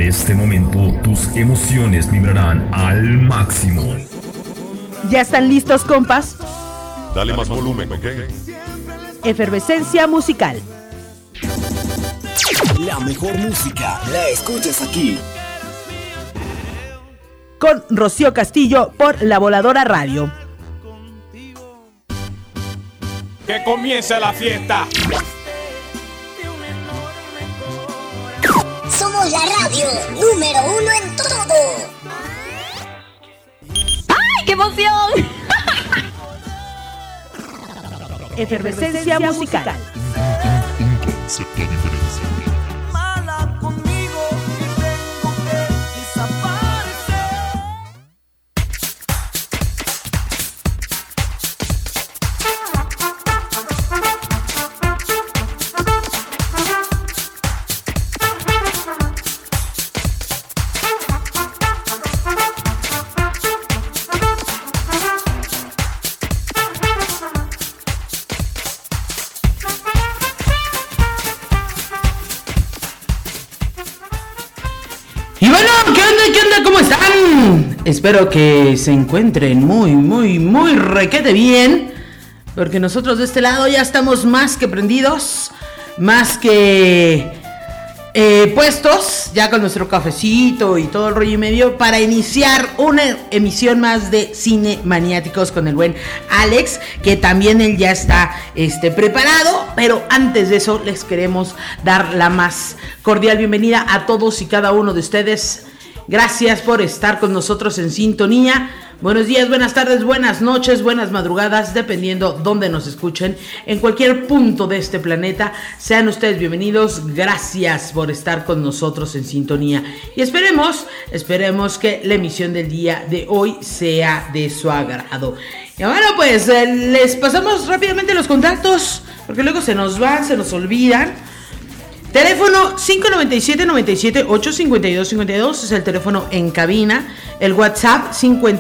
este momento tus emociones vibrarán al máximo. ¿Ya están listos, compas? Dale más volumen, ¿ok? Efervescencia musical. La mejor música la escuchas aquí. Con Rocío Castillo por La Voladora Radio. ¡Que comience la fiesta! Somos la radio número 1 en todo. ¡Ay, qué emoción! Efervescencia musical. Un concepto diferencial. Mala conmigo y tengo que desaparecer. Y bueno, ¿qué onda? ¿Qué onda? ¿Cómo están? Espero que se encuentren muy requete bien, porque nosotros de este lado ya estamos más que prendidos, más que puestos, ya con nuestro cafecito y todo el rollo y medio, para iniciar una emisión más de Cine Maniáticos con el buen Alex, que también él ya está preparado. Pero antes de eso les queremos dar la más cordial bienvenida a todos y cada uno de ustedes. Gracias por estar con nosotros en sintonía. Buenos días, buenas tardes, buenas noches, buenas madrugadas, dependiendo dónde nos escuchen, en cualquier punto de este planeta. Sean ustedes bienvenidos. Gracias por estar con nosotros en sintonía. Y esperemos que la emisión del día de hoy sea de su agrado. Y bueno, pues les pasamos rápidamente los contactos, porque luego se nos van, se nos olvidan. Teléfono 597-97-852-52 es el teléfono en cabina. El WhatsApp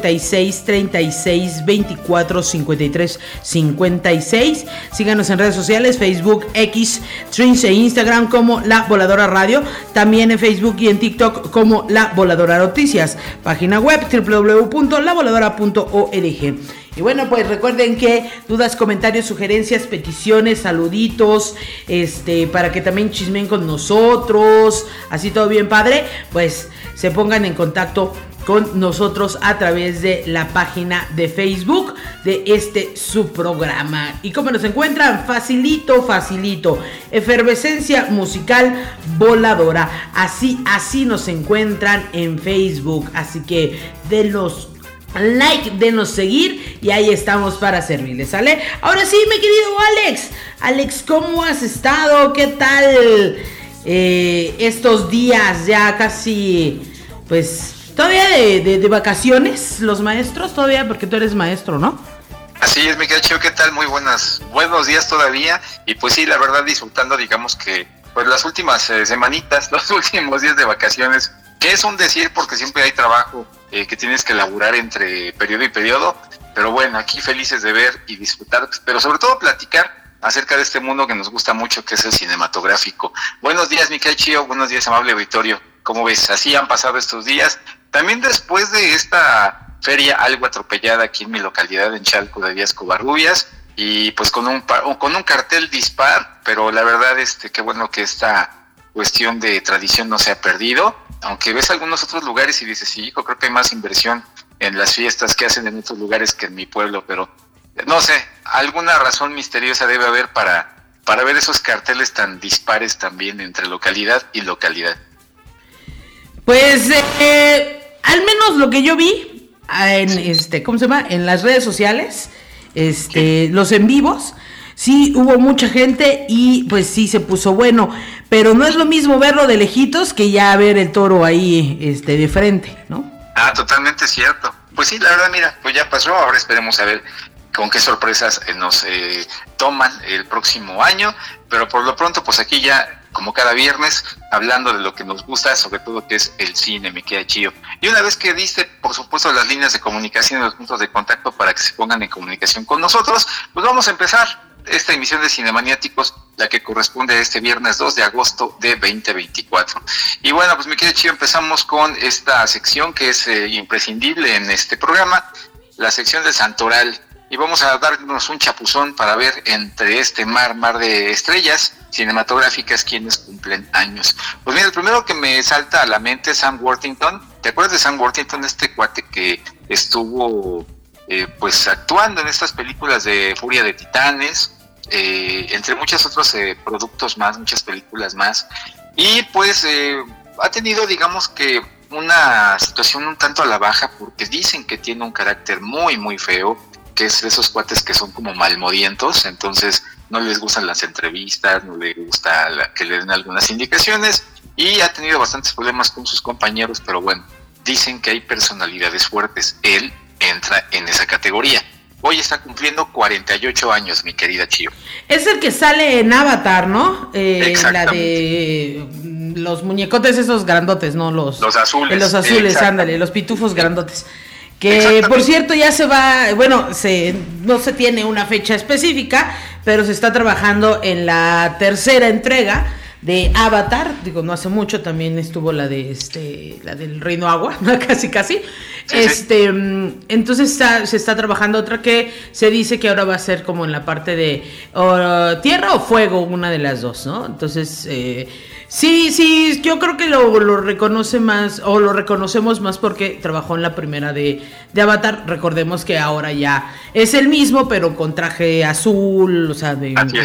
56-36-24-53-56. Síganos en redes sociales, Facebook, X, Threads e Instagram como La Voladora Radio. También en Facebook y en TikTok como La Voladora Noticias. Página web www.lavoladora.org. Y bueno, pues recuerden que dudas, comentarios, sugerencias, peticiones, saluditos, para que también chismen con nosotros, así todo bien padre, pues se pongan en contacto con nosotros a través de la página de Facebook de su programa. ¿Y cómo nos encuentran? Facilito. Efervescencia Musical Voladora. Así nos encuentran en Facebook. Así que denos like, denos seguir y ahí estamos para servirles, ¿sale? Ahora sí, mi querido Alex, ¿cómo has estado? ¿Qué tal estos días ya casi, pues, todavía de vacaciones los maestros? Todavía, porque tú eres maestro, ¿no? Así es, Miguel Chío, ¿qué tal? Muy buenos días todavía. Y pues sí, la verdad, disfrutando, digamos que, pues las últimas semanitas, los últimos días de vacaciones, que es un decir porque siempre hay trabajo que tienes que laburar entre periodo y periodo, pero bueno, aquí felices de ver y disfrutar, pero sobre todo platicar acerca de este mundo que nos gusta mucho, que es el cinematográfico. Buenos días, Miguel Chío, buenos días, amable auditorio. ¿Cómo ves? Así han pasado estos días. También después de esta feria algo atropellada aquí en mi localidad, en Chalco de Díaz Covarrubias, y pues con un cartel dispar, pero la verdad, qué bueno que esta cuestión de tradición no se ha perdido. Aunque ves algunos otros lugares y dices, sí, hijo, creo que hay más inversión en las fiestas que hacen en otros lugares que en mi pueblo, pero no sé, alguna razón misteriosa debe haber para ver esos carteles tan dispares también entre localidad y localidad. Pues, al menos lo que yo vi en ¿cómo se llama? En las redes sociales, sí. Los en vivos. Sí, hubo mucha gente y pues sí se puso bueno, pero no es lo mismo verlo de lejitos que ya ver el toro ahí de frente, ¿no? Ah, totalmente cierto. Pues sí, la verdad, mira, pues ya pasó, ahora esperemos a ver con qué sorpresas nos toman el próximo año, pero por lo pronto, pues aquí ya, como cada viernes, hablando de lo que nos gusta, sobre todo que es el cine, me queda chido. Y una vez que diste, por supuesto, las líneas de comunicación y los puntos de contacto para que se pongan en comunicación con nosotros, pues vamos a empezar. esta emisión de Cinemaniáticos, la que corresponde a este viernes 2 de agosto de 2024. Y bueno, pues mi querido Chío, empezamos con esta sección que es imprescindible en este programa, la sección del Santoral. Y vamos a darnos un chapuzón para ver entre este mar de estrellas cinematográficas quienes cumplen años. Pues mira, el primero que me salta a la mente es Sam Worthington. ¿Te acuerdas de Sam Worthington, este cuate que estuvo pues actuando en estas películas de Furia de Titanes, entre muchos otros productos más, muchas películas más? Y pues ha tenido, digamos que, una situación un tanto a la baja, porque dicen que tiene un carácter muy, muy feo, que es de esos cuates que son como malmodientos, entonces no les gustan las entrevistas, no les gusta que le den algunas indicaciones, y ha tenido bastantes problemas con sus compañeros, pero bueno, dicen que hay personalidades fuertes. Él entra en esa categoría. Hoy está cumpliendo 48 años, mi querida Chío. Es el que sale en Avatar, ¿no? Exactamente. La de los muñecotes esos grandotes, ¿no? Los azules. Los azules, ándale, los pitufos grandotes. Que por cierto ya se va, bueno, no se tiene una fecha específica, pero se está trabajando en la tercera entrega de Avatar. Digo, no hace mucho también estuvo la del Reino Agua, casi. Sí. Entonces se está trabajando otra que se dice que ahora va a ser como en la parte de tierra o fuego, una de las dos, ¿no? Entonces, sí, yo creo que lo reconoce más, o lo reconocemos más porque trabajó en la primera de Avatar. Recordemos que ahora ya es el mismo, pero con traje azul, o sea,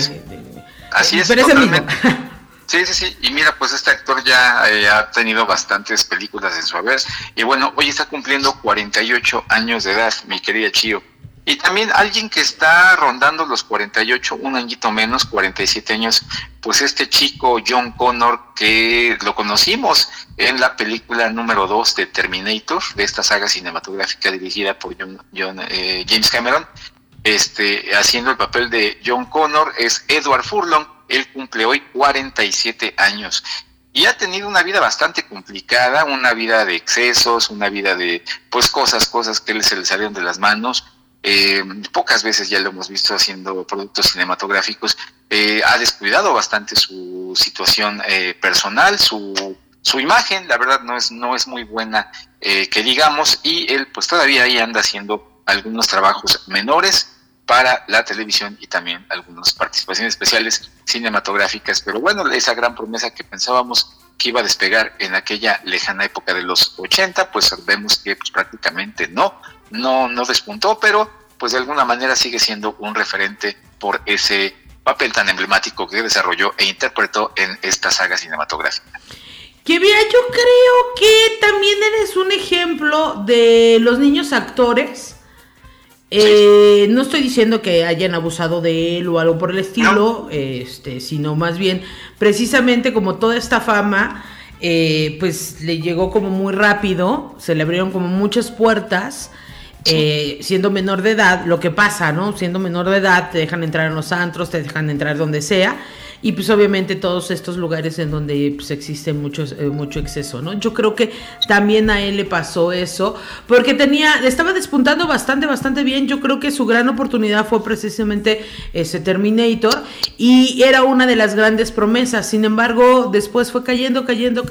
Así es, pero es el mismo. Sí, y mira, pues este actor ya ha tenido bastantes películas en su haber, y bueno, hoy está cumpliendo 48 años de edad, mi querida Chío. Y también alguien que está rondando los 48, un añito menos, 47 años, pues este chico John Connor, que lo conocimos en la película número 2 de Terminator, de esta saga cinematográfica dirigida por James Cameron, haciendo el papel de John Connor, es Edward Furlong. Él cumple hoy 47 años y ha tenido una vida bastante complicada, una vida de excesos, una vida de pues cosas que se le salieron de las manos. Pocas veces ya lo hemos visto haciendo productos cinematográficos. Ha descuidado bastante su situación personal, su imagen, la verdad no es muy buena, que digamos, y él pues todavía ahí anda haciendo algunos trabajos menores para la televisión y también algunas participaciones especiales cinematográficas, pero bueno, esa gran promesa que pensábamos que iba a despegar en aquella lejana época de los 80, pues vemos que pues prácticamente no despuntó, pero pues de alguna manera sigue siendo un referente por ese papel tan emblemático que desarrolló e interpretó en esta saga cinematográfica. Que mira, yo creo que también eres un ejemplo de los niños actores. Sí. No estoy diciendo que hayan abusado de él o algo por el estilo, no. Sino más bien, precisamente como toda esta fama, pues le llegó como muy rápido, se le abrieron como muchas puertas, siendo menor de edad, lo que pasa, ¿no? Siendo menor de edad, te dejan entrar en los antros, te dejan entrar donde sea, y pues obviamente todos estos lugares en donde pues existe mucho exceso, ¿no? Yo creo que también a él le pasó eso, porque estaba despuntando bastante bien. Yo creo que su gran oportunidad fue precisamente ese Terminator, y era una de las grandes promesas. Sin embargo, después fue cayendo,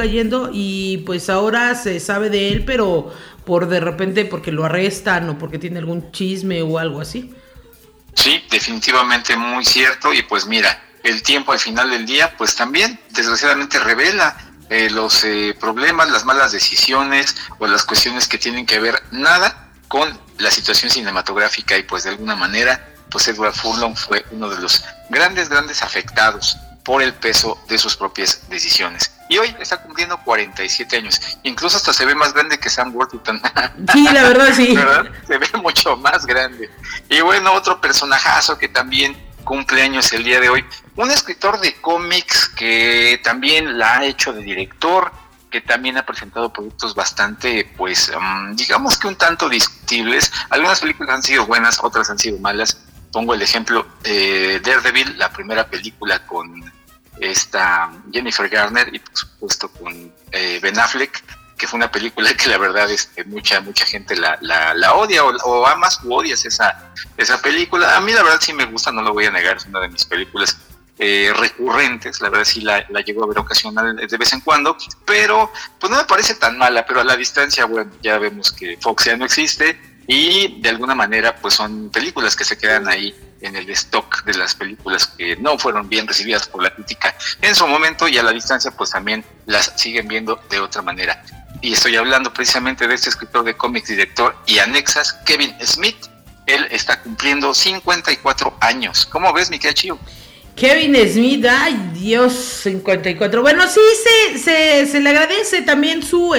y pues ahora se sabe de él, pero de repente porque lo arrestan o porque tiene algún chisme o algo así. Sí, definitivamente muy cierto. Y pues mira, el tiempo al final del día pues también desgraciadamente revela los problemas, las malas decisiones o las cuestiones que tienen que ver nada con la situación cinematográfica, y pues de alguna manera pues Edward Furlong fue uno de los grandes afectados por el peso de sus propias decisiones. Y hoy está cumpliendo 47 años. Incluso hasta se ve más grande que Sam Worthington. Sí, la verdad, sí. ¿Verdad? Se ve mucho más grande. Y bueno, otro personajazo que también cumple años el día de hoy. Un escritor de cómics que también la ha hecho de director, que también ha presentado productos bastante, pues, digamos que un tanto discutibles. Algunas películas han sido buenas, otras han sido malas. Pongo el ejemplo Daredevil, la primera película con esta Jennifer Garner y por supuesto con Ben Affleck, que fue una película que la verdad mucha gente la odia o amas o odias esa película. A mí la verdad sí me gusta, no lo voy a negar, es una de mis películas recurrentes, la verdad sí la llego a ver ocasional de vez en cuando, pero pues no me parece tan mala, pero a la distancia, bueno, ya vemos que Fox ya no existe y de alguna manera pues son películas que se quedan ahí en el stock de las películas que no fueron bien recibidas por la crítica en su momento, y a la distancia pues también las siguen viendo de otra manera. Y estoy hablando precisamente de este escritor de cómics, director y anexas, Kevin Smith. Él está cumpliendo 54 años. ¿Cómo ves, mi querida Chío? Kevin Smith, ay Dios, 54. Bueno, sí, se le agradece también su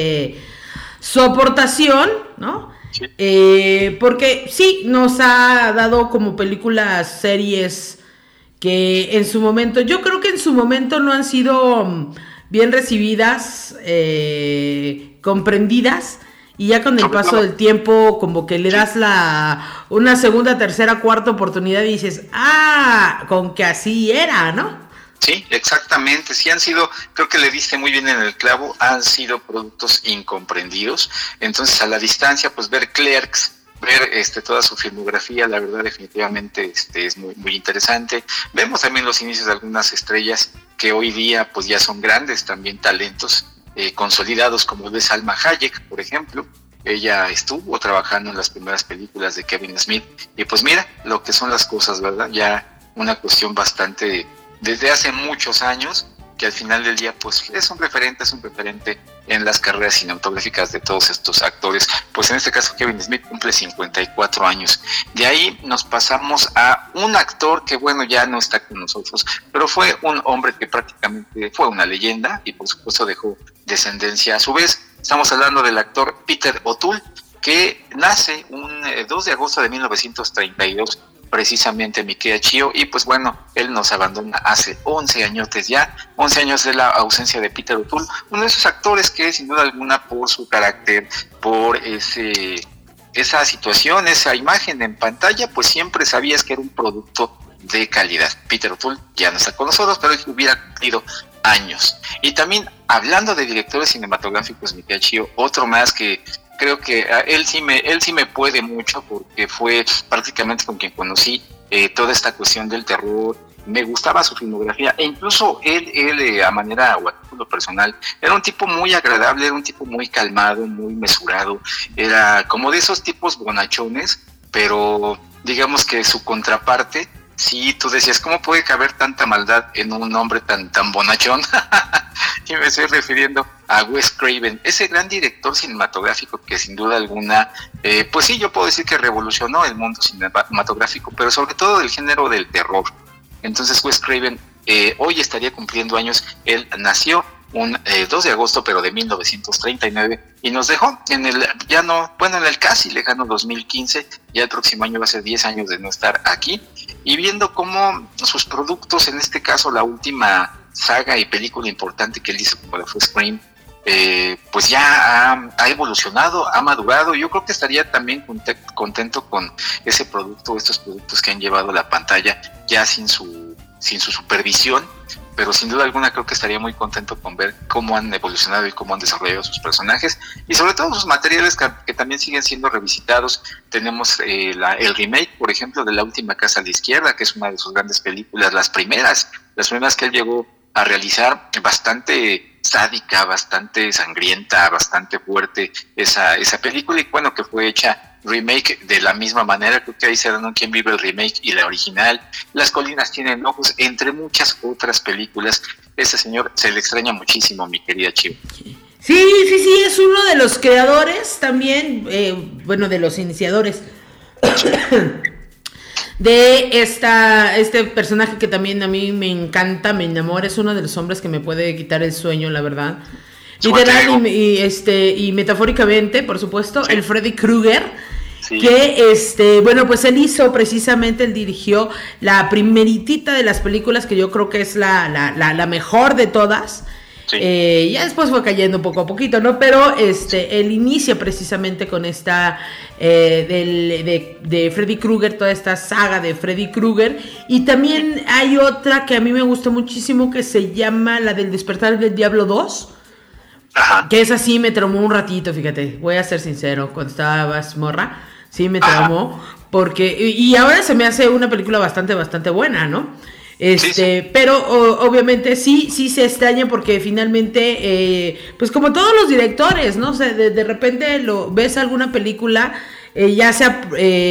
aportación, ¿no? Sí. Porque sí, nos ha dado como películas, series que en su momento, yo creo que en su momento no han sido bien recibidas, comprendidas, y ya con el paso del tiempo como que le das una segunda, tercera, cuarta oportunidad y dices, con que así era, ¿no? Sí, exactamente, sí han sido, creo que le diste muy bien en el clavo, han sido productos incomprendidos. Entonces a la distancia pues ver Clerks, ver toda su filmografía, la verdad definitivamente es muy, muy interesante. Vemos también los inicios de algunas estrellas que hoy día pues ya son grandes también talentos consolidados, como es Salma Hayek, por ejemplo. Ella estuvo trabajando en las primeras películas de Kevin Smith y pues mira lo que son las cosas, ¿verdad? Ya una cuestión bastante desde hace muchos años, que al final del día pues es un referente en las carreras cinematográficas de todos estos actores. Pues en este caso Kevin Smith cumple 54 años. De ahí nos pasamos a un actor que bueno, ya no está con nosotros, pero fue un hombre que prácticamente fue una leyenda y por supuesto dejó descendencia a su vez. Estamos hablando del actor Peter O'Toole, que nace un 2 de agosto de 1932, precisamente, mi querida Chío, y pues bueno, él nos abandona hace 11 añotes ya, 11 años de la ausencia de Peter O'Toole, uno de esos actores que sin duda alguna por su carácter, por esa situación, esa imagen en pantalla, pues siempre sabías que era un producto de calidad. Peter O'Toole ya no está con nosotros, pero hubiera cumplido años. Y también, hablando de directores cinematográficos, mi querida Chío, otro más que creo que él sí me puede mucho, porque fue prácticamente con quien conocí toda esta cuestión del terror. Me gustaba su filmografía, e incluso él a manera o a título personal, era un tipo muy agradable, era un tipo muy calmado, muy mesurado, era como de esos tipos bonachones, pero digamos que su contraparte, sí, tú decías, ¿cómo puede caber tanta maldad en un hombre tan bonachón? Y me estoy refiriendo a Wes Craven, ese gran director cinematográfico que sin duda alguna, pues sí, yo puedo decir que revolucionó el mundo cinematográfico, pero sobre todo del género del terror. Entonces Wes Craven hoy estaría cumpliendo años. Él nació un 2 de agosto, pero de 1939, y nos dejó en el casi lejano 2015, ya el próximo año va a ser 10 años de no estar aquí, y viendo cómo sus productos, en este caso la última saga y película importante que él hizo, como fue Scream, pues ya ha evolucionado, ha madurado. Yo creo que estaría también contento con ese producto, estos productos que han llevado a la pantalla ya sin su supervisión, pero sin duda alguna creo que estaría muy contento con ver cómo han evolucionado y cómo han desarrollado sus personajes, y sobre todo sus materiales que también siguen siendo revisitados. Tenemos el remake, por ejemplo, de La Última Casa a la Izquierda, que es una de sus grandes películas, las primeras que él llegó a realizar, bastante sádica, bastante sangrienta, bastante fuerte esa película, y bueno, que fue hecha remake de la misma manera. Creo que ahí se dan Quién vive el remake y la original. Las colinas tienen ojos, entre muchas otras películas. Ese señor se le extraña muchísimo, mi querida Chío. Sí, es uno de los creadores también, de los iniciadores de este personaje que también a mí me encanta, me enamora. Es uno de los hombres que me puede quitar el sueño, la verdad. Literal y metafóricamente, por supuesto, sí. El Freddy Krueger, sí. Que pues él él dirigió la primeritita de las películas, que yo creo que es la mejor de todas. Sí. Ya después fue cayendo poco a poquito, ¿no? Pero él inicia precisamente con esta de Freddy Krueger, toda esta saga de Freddy Krueger. Y también hay otra que a mí me gusta muchísimo, que se llama la del Despertar del Diablo 2. Ajá. Que esa sí me traumó un ratito, fíjate, voy a ser sincero, cuando estabas morra, sí me traumó, porque, y ahora se me hace una película bastante buena, ¿no? Sí. Pero obviamente sí se extraña porque finalmente, pues como todos los directores, ¿no? O sea, de repente ves alguna película, ya sea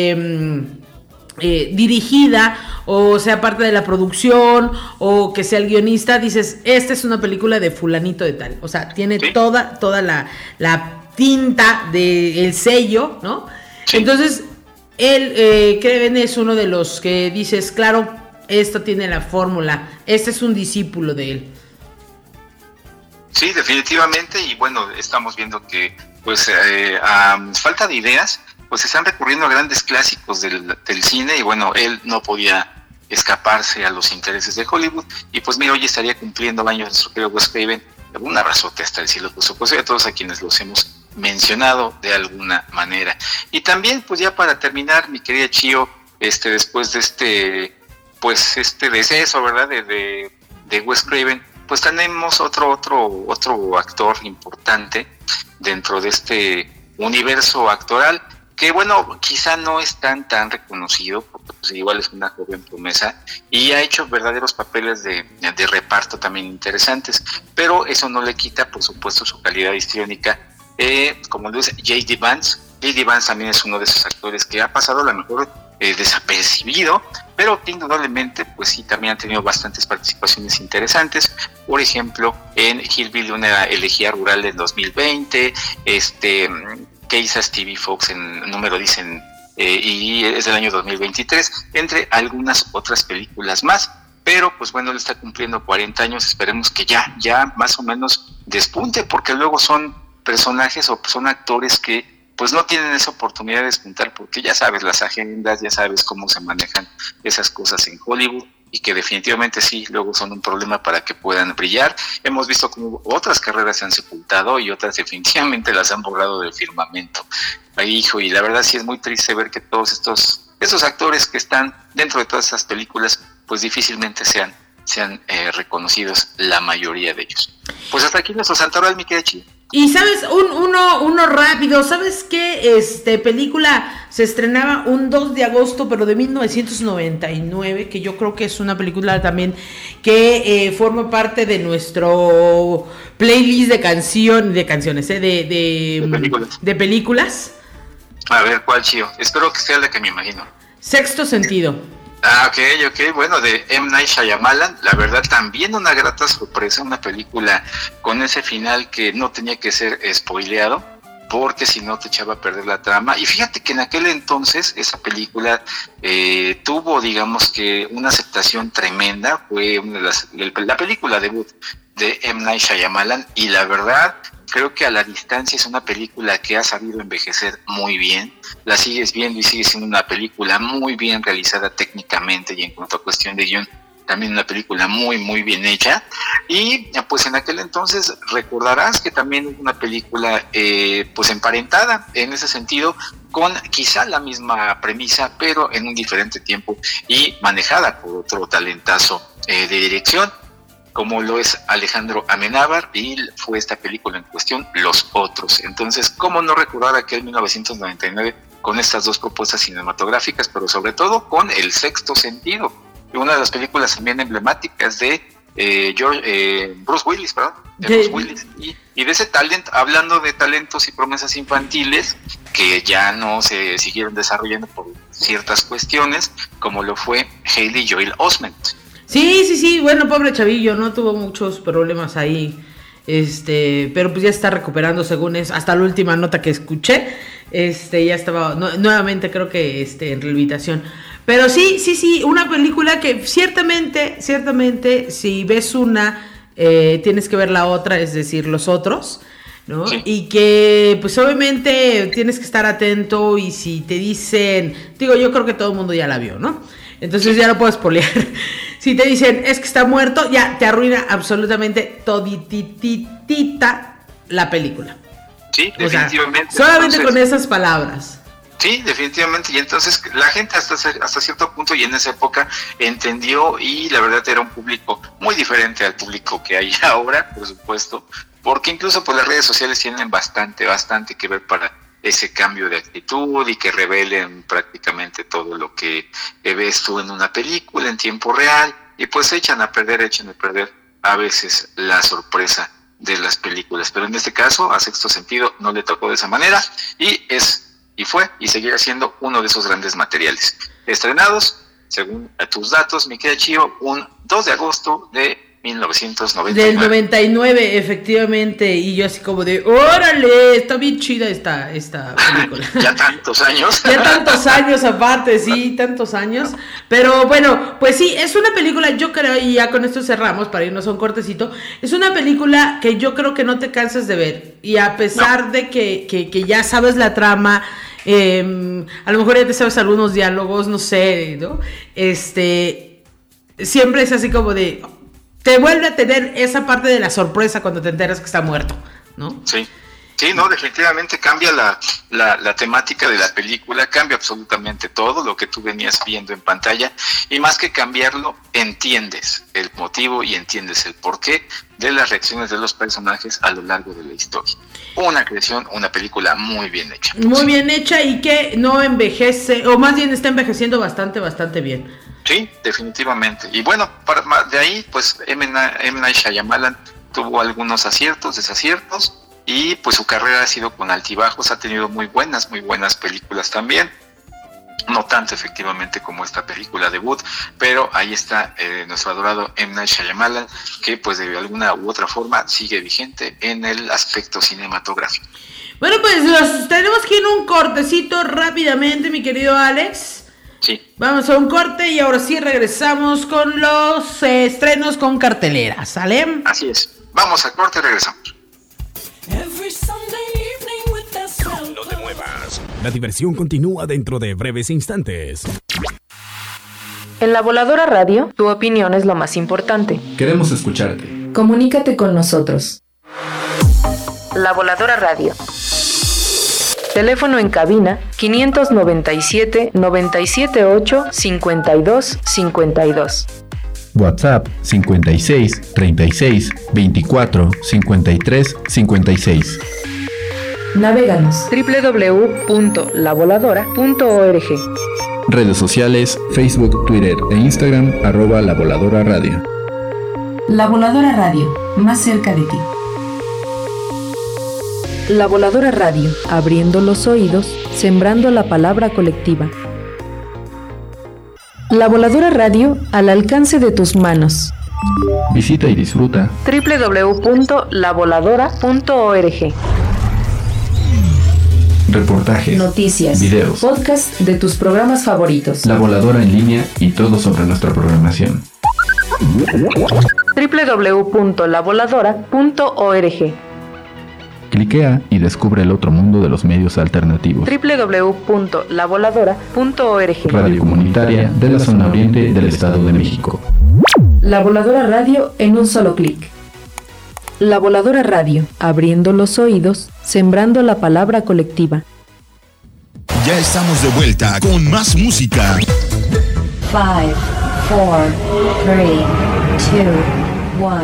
dirigida o sea parte de la producción o que sea el guionista, dices, esta es una película de fulanito de tal, o sea, tiene toda la tinta del sello, ¿no? Sí. Entonces, él, Craven es uno de los que dices, claro, esto tiene la fórmula, este es un discípulo de él. Sí, definitivamente, y bueno, estamos viendo que pues a falta de ideas, pues están recurriendo a grandes clásicos del cine, y bueno, él no podía escaparse a los intereses de Hollywood, y pues mira, hoy estaría cumpliendo años nuestro querido Wes Craven. Un abrazote hasta el cielo, por supuesto, y a todos a quienes los hemos mencionado de alguna manera. Y también, pues ya para terminar, mi querida Chio, después de este deceso, ¿verdad?, de Wes Craven, pues tenemos otro actor importante dentro de este universo actoral, que bueno, quizá no es tan reconocido, porque pues igual es una joven promesa, y ha hecho verdaderos papeles de reparto también interesantes, pero eso no le quita, por supuesto, su calidad histriónica, como lo dice J.D. Vance. J.D. Vance también es uno de esos actores que ha pasado a lo mejor desapercibido, pero que indudablemente, pues sí, también ha tenido bastantes participaciones interesantes. Por ejemplo, en Hillbilly, una elegía rural del 2020, que hizo Stevie Fox en Número 10 y es del año 2023, entre algunas otras películas más. Pero pues bueno, él está cumpliendo 40 años, esperemos que ya más o menos despunte, porque luego son personajes o son actores que pues no tienen esa oportunidad de despuntar, porque ya sabes las agendas, ya sabes cómo se manejan esas cosas en Hollywood, y que definitivamente sí, luego son un problema para que puedan brillar. Hemos visto cómo otras carreras se han sepultado y otras definitivamente las han borrado del firmamento. Ay, hijo, y la verdad sí es muy triste ver que todos estos actores que están dentro de todas esas películas, pues difícilmente sean reconocidos, la mayoría de ellos. Pues hasta aquí nuestro santoral, mi querida Chi. Y sabes, uno rápido, ¿sabes qué? Película se estrenaba un 2 de agosto, pero de 1999, que yo creo que es una película también que forma parte de nuestro playlist de canciones, de películas. A ver, ¿cuál, Chío? Espero que sea la que me imagino. Sexto Sentido. Ok, bueno, de M. Night Shyamalan, la verdad también una grata sorpresa, una película con ese final que no tenía que ser spoileado, porque si no te echaba a perder la trama. Y fíjate que en aquel entonces esa película tuvo, digamos que, una aceptación tremenda, fue la película debut de M. Night Shyamalan, y la verdad creo que a la distancia es una película que ha sabido envejecer muy bien. La sigues viendo y sigue siendo una película muy bien realizada técnicamente, y en cuanto a cuestión de guión, también una película muy muy bien hecha. Y pues en aquel entonces recordarás que también es una película pues emparentada en ese sentido, con quizá la misma premisa, pero en un diferente tiempo, y manejada por otro talentazo de dirección, como lo es Alejandro Amenábar, y fue esta película en cuestión, Los Otros. Entonces, ¿cómo no recordar aquel 1999 con estas dos propuestas cinematográficas, pero sobre todo con El Sexto Sentido, una de las películas también emblemáticas de Bruce Willis, ¿verdad? Bruce Willis. Y de ese talento, hablando de talentos y promesas infantiles que ya no se siguieron desarrollando por ciertas cuestiones, como lo fue Haley Joel Osment. Sí, bueno, pobre chavillo, no tuvo muchos problemas ahí, pero pues ya está recuperando según es, hasta la última nota que escuché, ya estaba nuevamente creo que en rehabilitación. Pero sí, una película que ciertamente, si ves una, tienes que ver la otra, es decir, Los Otros, ¿no? Sí. Y que pues obviamente tienes que estar atento, y si te dicen, yo creo que todo el mundo ya la vio, ¿no? Entonces ya no puedo spoilear. Si te dicen es que está muerto, ya te arruina absolutamente todititita la película. Sí, definitivamente. O sea, solamente con esas palabras. Sí, definitivamente. Y entonces la gente hasta cierto punto, y en esa época, entendió, y la verdad era un público muy diferente al público que hay ahora, por supuesto, porque incluso pues las redes sociales tienen bastante que ver para ese cambio de actitud y que revelen prácticamente todo lo que ves tú en una película en tiempo real, y pues echan a perder a veces la sorpresa de las películas. Pero en este caso a Sexto Sentido no le tocó de esa manera, y fue y seguirá siendo uno de esos grandes materiales estrenados, según tus datos, mi querida Chío, un 2 de agosto de 1999. Del 99, efectivamente, y yo así como de, órale, está bien chida esta película. Ya tantos años. Ya tantos años aparte, sí, tantos años. Pero bueno, pues sí, es una película, yo creo, y ya con esto cerramos para irnos a un cortecito, es una película que yo creo que no te cansas de ver, y a pesar de que ya sabes la trama, a lo mejor ya te sabes algunos diálogos, no sé, ¿no? Siempre es así como de, te vuelve a tener esa parte de la sorpresa cuando te enteras que está muerto, ¿no? Sí, no, definitivamente cambia la temática de la película, cambia absolutamente todo lo que tú venías viendo en pantalla, y más que cambiarlo, entiendes el motivo y entiendes el porqué de las reacciones de los personajes a lo largo de la historia. Una película muy bien hecha. Muy bien hecha y que no envejece, o más bien está envejeciendo bastante bien. Sí, definitivamente. Y bueno, de ahí, pues M. Night Shyamalan tuvo algunos aciertos, desaciertos, y pues su carrera ha sido con altibajos, ha tenido muy buenas películas también. No tanto efectivamente como esta película debut, pero ahí está nuestro adorado M. Night Shyamalan, que pues de alguna u otra forma sigue vigente en el aspecto cinematográfico. Bueno, pues tenemos que ir a un cortecito rápidamente, mi querido Alex. Sí. Vamos a un corte y ahora sí regresamos con los estrenos con cartelera, ¿sale? Así es. Vamos al corte y regresamos. No te muevas. La diversión continúa dentro de breves instantes. En La Voladora Radio, tu opinión es lo más importante. Queremos escucharte. Comunícate con nosotros. La Voladora Radio. Teléfono en cabina 597-978-5252. WhatsApp 56 36 24 53 56. Navéganos www.lavoladora.org. Redes sociales, Facebook, Twitter e Instagram, @La Voladora Radio. La Voladora Radio, más cerca de ti. La Voladora Radio, abriendo los oídos, sembrando la palabra colectiva. La Voladora Radio, al alcance de tus manos. Visita y disfruta www.lavoladora.org. Reportajes, noticias, videos, podcast de tus programas favoritos. La Voladora en línea y todo sobre nuestra programación. www.lavoladora.org. Cliquea y descubre el otro mundo de los medios alternativos. www.lavoladora.org. Radio comunitaria de la zona oriente del Estado de México. La Voladora Radio en un solo clic. La Voladora Radio, abriendo los oídos, sembrando la palabra colectiva. Ya estamos de vuelta con más música. 5, 4, 3, 2, 1.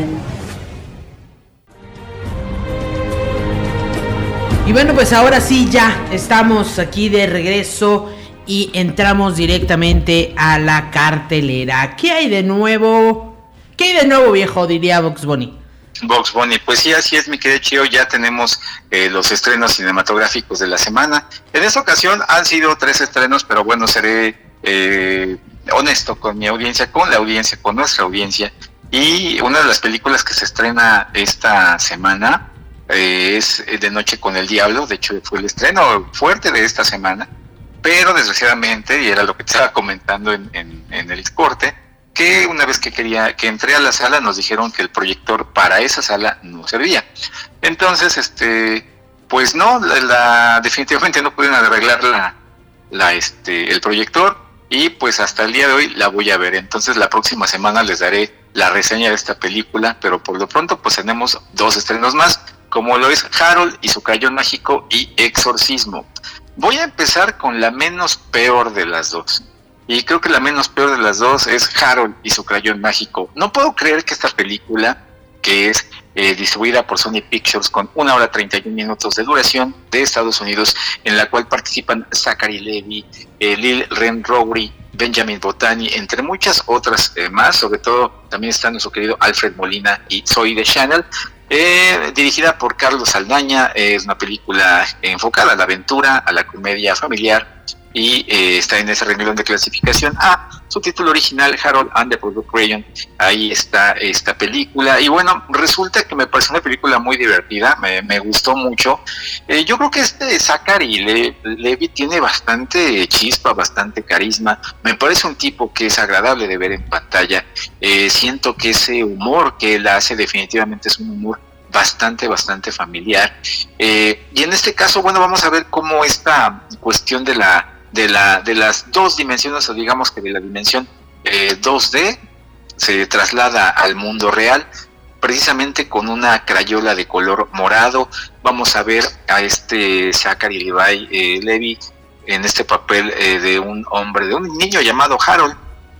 Y bueno, pues ahora sí ya estamos aquí de regreso y entramos directamente a la cartelera. ¿Qué hay de nuevo? ¿Qué hay de nuevo, viejo? Diría Bugs Bunny. Bugs Bunny, pues sí, así es, mi querido Chío, ya tenemos los estrenos cinematográficos de la semana. En esta ocasión han sido 3 estrenos, pero bueno, seré honesto con mi audiencia, con nuestra audiencia. Y una de las películas que se estrena esta semana es De Noche con el Diablo. De hecho fue el estreno fuerte de esta semana, pero desgraciadamente, y era lo que estaba comentando en el corte, que una vez que entré a la sala nos dijeron que el proyector para esa sala no servía. Entonces, pues no, definitivamente no pudieron arreglar el proyector, y pues hasta el día de hoy la voy a ver. Entonces la próxima semana les daré la reseña de esta película, pero por lo pronto pues tenemos 2 estrenos más, como lo es Harold y su Crayón Mágico y Exorcismo. Voy a empezar con la menos peor de las dos. Y creo que la menos peor de las dos es Harold y su Crayón Mágico. No puedo creer que esta película, que es distribuida por Sony Pictures con 1 hora 31 minutos de duración, de Estados Unidos, en la cual participan Zachary Levi, Lil Ren Rowley, Benjamin Botani, entre muchas otras más. Sobre todo también está nuestro querido Alfred Molina y Zoe Deschanel. Dirigida por Carlos Saldaña. Es una película enfocada a la aventura, a la comedia familiar, y está en ese renglón de clasificación A. Su título original, Harold and the Product Rayon. Ahí está esta película, y bueno, resulta que me pareció una película muy divertida, me gustó mucho. Yo creo que Zachary Levi tiene bastante chispa, bastante carisma. Me parece un tipo que es agradable de ver en pantalla. Siento que ese humor que él hace definitivamente es un humor bastante familiar. Y en este caso, bueno, vamos a ver cómo esta cuestión de las dos dimensiones, o digamos que de la dimensión 2D, se traslada al mundo real, precisamente con una crayola de color morado. Vamos a ver a Zachary Levi en este papel de un hombre, de un niño llamado Harold,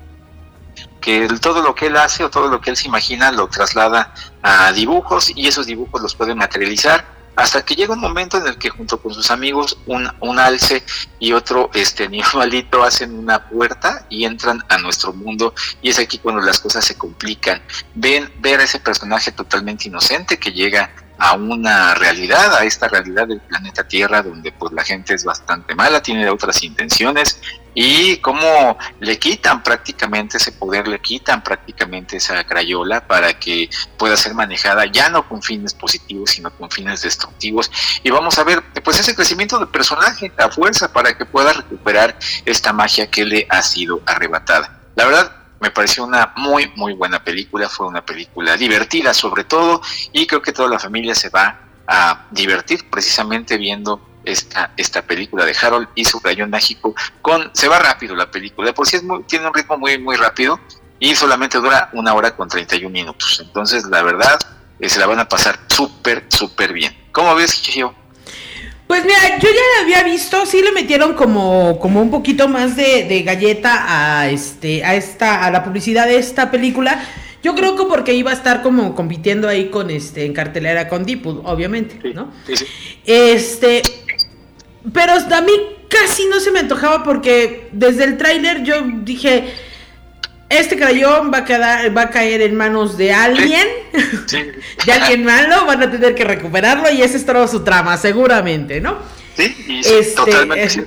que todo lo que él hace o todo lo que él se imagina lo traslada a dibujos, y esos dibujos los puede materializar, hasta que llega un momento en el que junto con sus amigos un alce y otro animalito hacen una puerta y entran a nuestro mundo, y es aquí cuando las cosas se complican. Ver a ese personaje totalmente inocente que llega a una realidad, a esta realidad del planeta Tierra, donde pues la gente es bastante mala, tiene otras intenciones, y cómo le quitan prácticamente ese poder, le quitan prácticamente esa crayola para que pueda ser manejada ya no con fines positivos, sino con fines destructivos. Y vamos a ver pues ese crecimiento del personaje a fuerza para que pueda recuperar esta magia que le ha sido arrebatada. La verdad, me pareció una muy buena película. Fue una película divertida sobre todo, y creo que toda la familia se va a divertir precisamente viendo esta película de Harold y su crayón mágico. Se va rápido la película, por si tiene un ritmo muy rápido, y solamente dura 1 hora con 31 minutos. Entonces la verdad, se la van a pasar súper bien. ¿Cómo ves, Chio? Pues mira, yo ya la había visto, sí le metieron como un poquito más de galleta a la publicidad de esta película. Yo creo que porque iba a estar como compitiendo ahí con en cartelera con Deadpool, obviamente, sí, ¿no? Sí. Pero a mí casi no se me antojaba, porque desde el tráiler yo dije, este crayón va a caer en manos de alguien, sí. De alguien malo, van a tener que recuperarlo, y esa es toda su trama, seguramente, ¿no? Sí, y totalmente sí.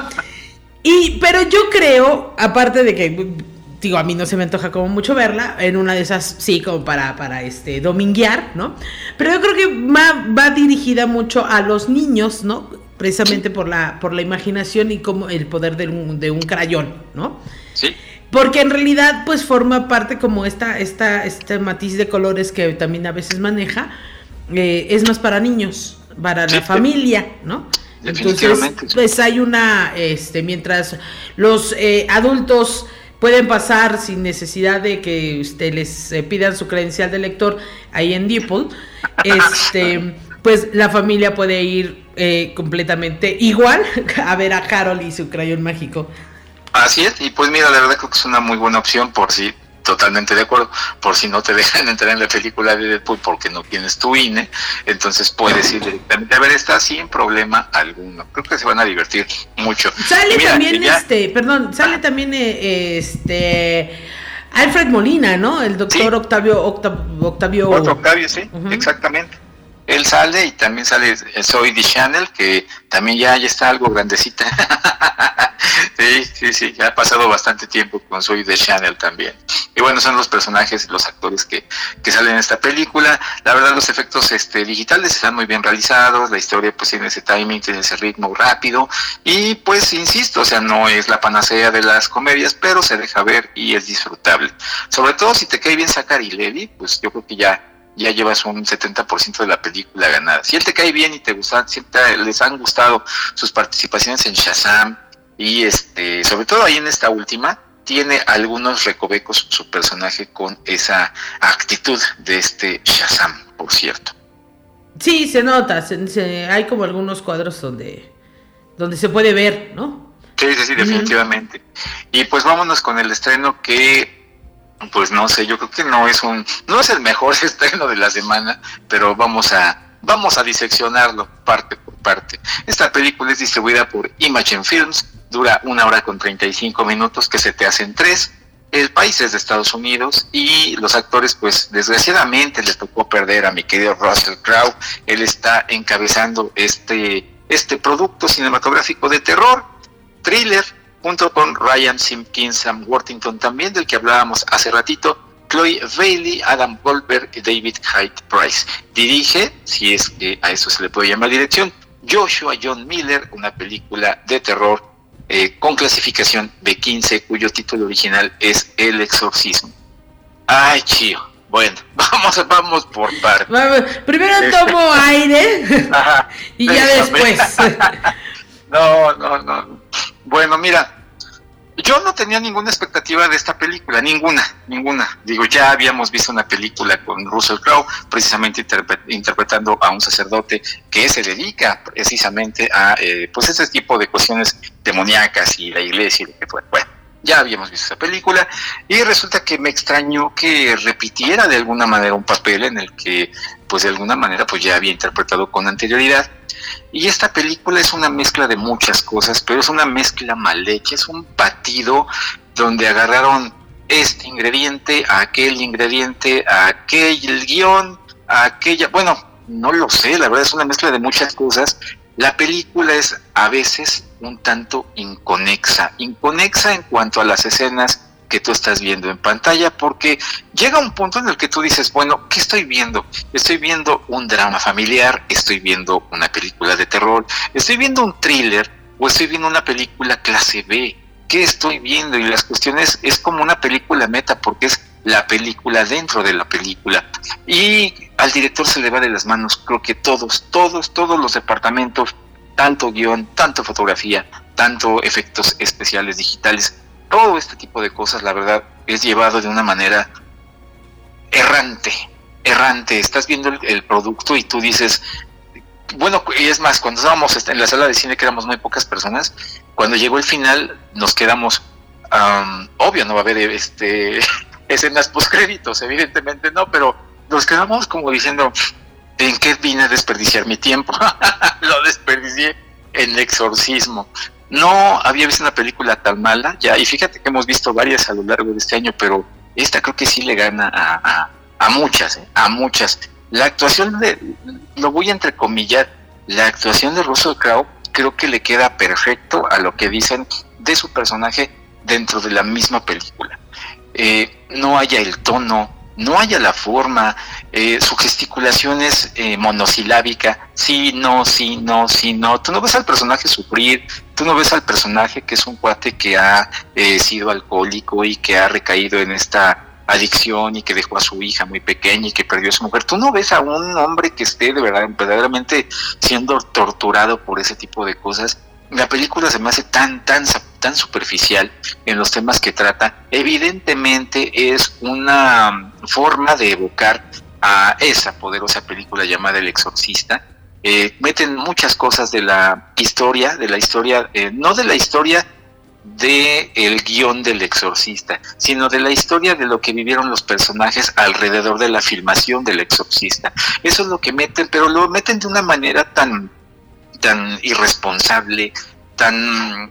Pero yo creo, aparte de que, digo, a mí no se me antoja como mucho verla, en una de esas sí, como para dominguear, ¿no? Pero yo creo que va dirigida mucho a los niños, ¿no? Precisamente por la imaginación y como el poder de un crayón, ¿no? Sí. Porque en realidad pues forma parte como este matiz de colores que también a veces maneja, es más para niños, para la familia, ¿no? Entonces pues hay mientras los adultos pueden pasar sin necesidad de que les pidan su credencial de lector ahí en Deadpool, pues la familia puede ir completamente igual a ver a Harold y su crayón mágico. Así es, y pues mira, la verdad creo que es una muy buena opción, por si, totalmente de acuerdo, por si no te dejan entrar en la película de Deadpool porque no tienes tu INE, entonces puedes ir directamente a ver esta sin problema alguno. Creo que se van a divertir mucho. Sale también sale también Alfred Molina, ¿no? El doctor, sí. Octavio, sí, exactamente. Él sale, y también sale Zoe Deschanel, que también ya está algo grandecita. Sí, ya ha pasado bastante tiempo con Zoe Deschanel también. Y bueno, son los personajes, los actores que salen en esta película. La verdad, los efectos digitales están muy bien realizados, la historia pues tiene ese timing, tiene ese ritmo rápido, y pues insisto, o sea, no es la panacea de las comedias, pero se deja ver y es disfrutable. Sobre todo si te cae bien Zachary Levi, pues yo creo que ya llevas un 70% de la película ganada. Si él te cae bien y te gusta, si les han gustado sus participaciones en Shazam, y sobre todo ahí en esta última, tiene algunos recovecos su personaje con esa actitud de Shazam, por cierto. Sí, se nota, hay como algunos cuadros donde se puede ver, ¿no? Sí, definitivamente. Y pues vámonos con el estreno que pues no sé, yo creo que no es el mejor estreno de la semana, pero vamos a diseccionarlo parte por parte. Esta película es distribuida por Imagine Films, dura 1 hora con 35 minutos, que se te hacen 3. El país es de Estados Unidos y los actores, pues desgraciadamente les tocó perder a mi querido Russell Crowe. Él está encabezando este producto cinematográfico de terror, thriller, junto con Ryan Simpkins, Sam Worthington también, del que hablábamos hace ratito, Chloe Bailey, Adam Goldberg y David Hyde Price. Dirige, si es que a eso se le puede llamar dirección, Joshua John Miller, una película de terror con clasificación B15, cuyo título original es El Exorcismo. Ay, chío. Bueno, vamos por partes. Primero tomo aire. Ajá, y ya después. No. Bueno, mira, yo no tenía ninguna expectativa de esta película, ninguna. Digo, ya habíamos visto una película con Russell Crowe, precisamente interpretando a un sacerdote que se dedica precisamente a pues ese tipo de cuestiones demoníacas y la iglesia y lo que fue. Bueno, ya habíamos visto esa película y resulta que me extrañó que repitiera de alguna manera un papel en el que pues de alguna manera pues ya había interpretado con anterioridad. Y esta película es una mezcla de muchas cosas, pero es una mezcla mal hecha, es un batido donde agarraron este ingrediente, a aquel ingrediente, a aquel guión, a aquella, bueno, no lo sé, la verdad es una mezcla de muchas cosas. La película es a veces un tanto inconexa en cuanto a las escenas que tú estás viendo en pantalla, porque llega un punto en el que tú dices, bueno, ¿qué estoy viendo? Estoy viendo un drama familiar, estoy viendo una película de terror, estoy viendo un thriller o estoy viendo una película clase B. ¿Qué estoy viendo? Y las cuestiones es como una película meta, porque es la película dentro de la película. Y al director se le va de las manos, creo que todos los departamentos, tanto guión, tanto fotografía, tanto efectos especiales digitales, todo este tipo de cosas, la verdad, es llevado de una manera errante. Estás viendo el producto y tú dices, bueno, y es más, cuando estábamos en la sala de cine, que éramos muy pocas personas, cuando llegó el final, nos quedamos, obvio, no va a haber escenas postcréditos, evidentemente no, pero nos quedamos como diciendo, ¿en qué vine a desperdiciar mi tiempo? Lo desperdicié en El Exorcismo. No había visto una película tan mala, ya, y fíjate que hemos visto varias a lo largo de este año, pero esta creo que sí le gana a muchas. La actuación lo voy a entrecomillar, la actuación de Russell Crowe creo que le queda perfecto a lo que dicen de su personaje dentro de la misma película. No haya el tono, no haya la forma, su gesticulación es monosilábica, sí, no. Tú no ves al personaje sufrir, tú no ves al personaje que es un cuate que ha sido alcohólico y que ha recaído en esta adicción y que dejó a su hija muy pequeña y que perdió a su mujer. Tú no ves a un hombre que esté verdaderamente siendo torturado por ese tipo de cosas. La película se me hace tan superficial en los temas que trata. Evidentemente es una forma de evocar a esa poderosa película llamada El Exorcista. Meten muchas cosas de la historia, no de la historia del guión del Exorcista, sino de la historia de lo que vivieron los personajes alrededor de la filmación del Exorcista. Eso es lo que meten, pero lo meten de una manera tan irresponsable, tan,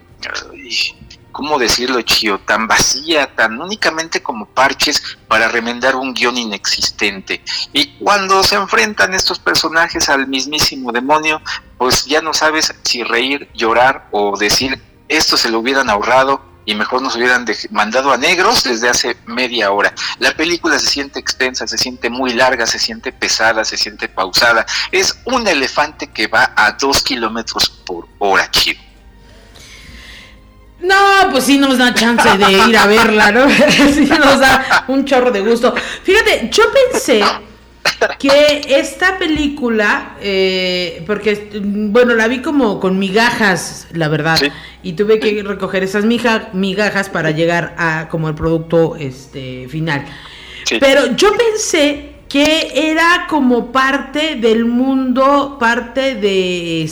¿cómo decirlo, Chío? Tan vacía, tan únicamente como parches para remendar un guión inexistente. Y cuando se enfrentan estos personajes al mismísimo demonio, pues ya no sabes si reír, llorar o decir, esto se lo hubieran ahorrado y mejor nos hubieran mandado a negros desde hace media hora. La película se siente extensa, se siente muy larga, se siente pesada, se siente pausada. Es un elefante que va a 2 kilómetros por hora, Chido. No, pues sí nos da chance de ir a verla, ¿no? Sí nos da un chorro de gusto. Fíjate, yo pensé que esta película, porque, bueno, la vi como con migajas, la verdad, sí, y tuve que recoger esas migajas para llegar a como el producto final. Sí. Pero yo pensé que era como parte del mundo, parte de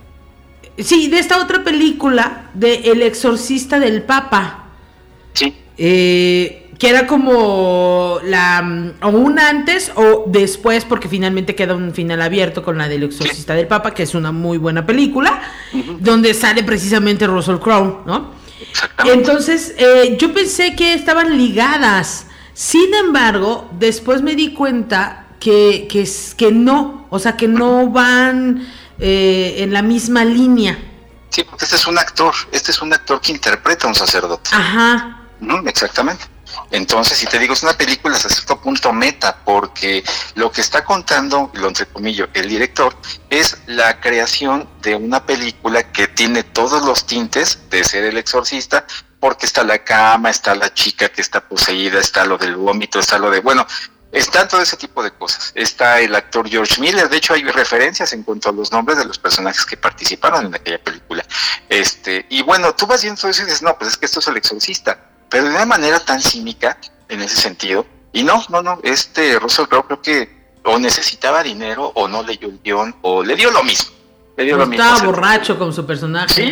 sí, de esta otra película de El Exorcista del Papa. Sí. que era como o un antes o después, porque finalmente queda un final abierto con la del Exorcista del Papa, que es una muy buena película, donde sale precisamente Russell Crowe, ¿no? Entonces, yo pensé que estaban ligadas. Sin embargo, después me di cuenta que no, o sea, que no van en la misma línea. Sí, porque este es un actor que interpreta a un sacerdote. Ajá. Exactamente. Entonces, si te digo, es una película hasta cierto punto meta, porque lo que está contando, lo entrecomillo, el director, es la creación de una película que tiene todos los tintes de ser El Exorcista, porque está la cama, está la chica que está poseída, está lo del vómito, está lo de, bueno, está todo ese tipo de cosas. Está el actor George Miller, de hecho hay referencias en cuanto a los nombres de los personajes que participaron en aquella película. Y bueno, tú vas viendo todo eso y dices, no, pues es que esto es El Exorcista, pero de una manera tan cínica en ese sentido. Y no, Russell Crowe creo que o necesitaba dinero o no leyó el guión o le dio lo mismo. Estaba borracho con su personaje.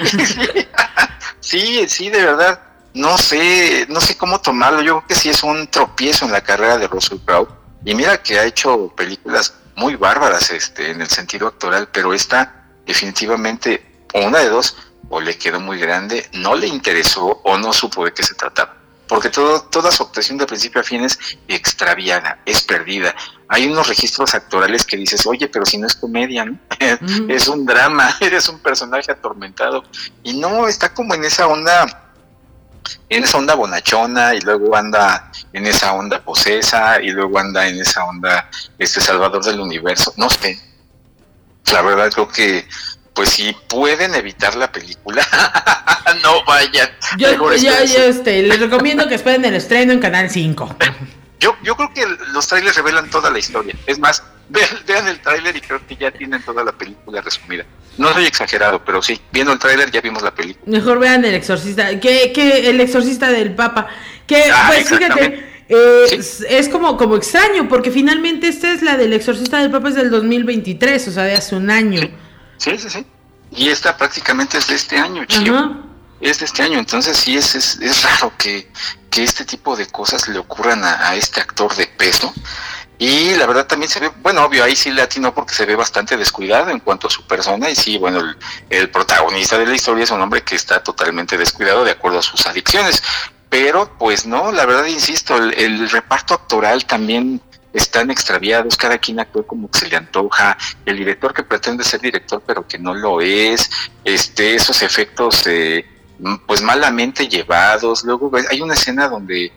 Sí, de verdad. No sé cómo tomarlo. Yo creo que sí es un tropiezo en la carrera de Russell Crowe. Y mira que ha hecho películas muy bárbaras en el sentido actoral, pero esta definitivamente, una de dos, o le quedó muy grande, no le interesó o no supo de qué se trataba. Porque toda su actuación de principio a fin es extraviada, es perdida. Hay unos registros actorales que dices, oye, pero si no es comedia, ¿no? Es un drama, eres un personaje atormentado. Y no, está como en esa onda bonachona, y luego anda en esa onda posesa, y luego anda en esa onda salvador del universo. No sé. La verdad creo que pues si pueden evitar la película, no vayan. Yo les recomiendo que esperen el estreno en Canal 5. Yo creo que los trailers revelan toda la historia. Es más, vean el tráiler y creo que ya tienen toda la película resumida. No soy exagerado, pero sí, viendo el tráiler ya vimos la película. Mejor vean El Exorcista, que El Exorcista del Papa. Que pues fíjate, es como extraño, porque finalmente esta es la del Exorcista del Papa, es del 2023, o sea, de hace un año. Sí. Y esta prácticamente es de este año, Chío. Es de este año, entonces sí es raro que este tipo de cosas le ocurran a este actor de peso. Y la verdad también se ve, bueno, obvio, ahí sí le atinó porque se ve bastante descuidado en cuanto a su persona. Y sí, bueno, el protagonista de la historia es un hombre que está totalmente descuidado de acuerdo a sus adicciones. Pero pues no, la verdad, insisto, el reparto actoral también están extraviados, cada quien actúa como que se le antoja, el director que pretende ser director pero que no lo es, esos efectos pues malamente llevados. Luego hay una escena donde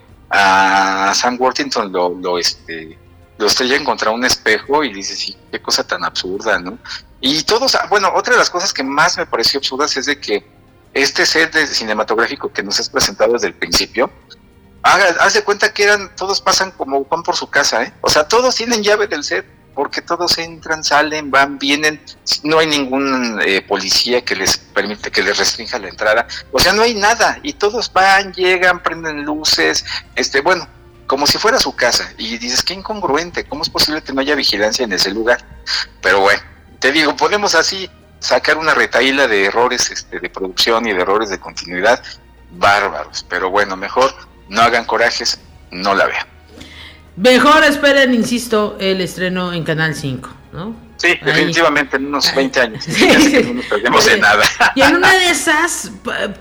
a Sam Worthington lo estrellan contra un espejo y dices, sí, qué cosa tan absurda, ¿no? Y todos, bueno, otra de las cosas que más me pareció absurdas es de que este set cinematográfico que nos has presentado desde el principio, haz de cuenta que todos pasan como van por su casa, ¿eh? O sea, todos tienen llave del set, porque todos entran, salen, van, vienen, no hay ningún policía que les permite, que les restrinja la entrada, o sea, no hay nada, y todos van, llegan, prenden luces, bueno, como si fuera su casa, y dices, qué incongruente, ¿cómo es posible que no haya vigilancia en ese lugar? Pero bueno, te digo, podemos así sacar una retahíla de errores de producción y de errores de continuidad bárbaros, pero bueno, mejor no hagan corajes, no la vean. Mejor esperen, insisto, el estreno en Canal 5, ¿no? Sí, definitivamente, en unos 20 años. Sí. No nos perdemos de nada. Y en una de esas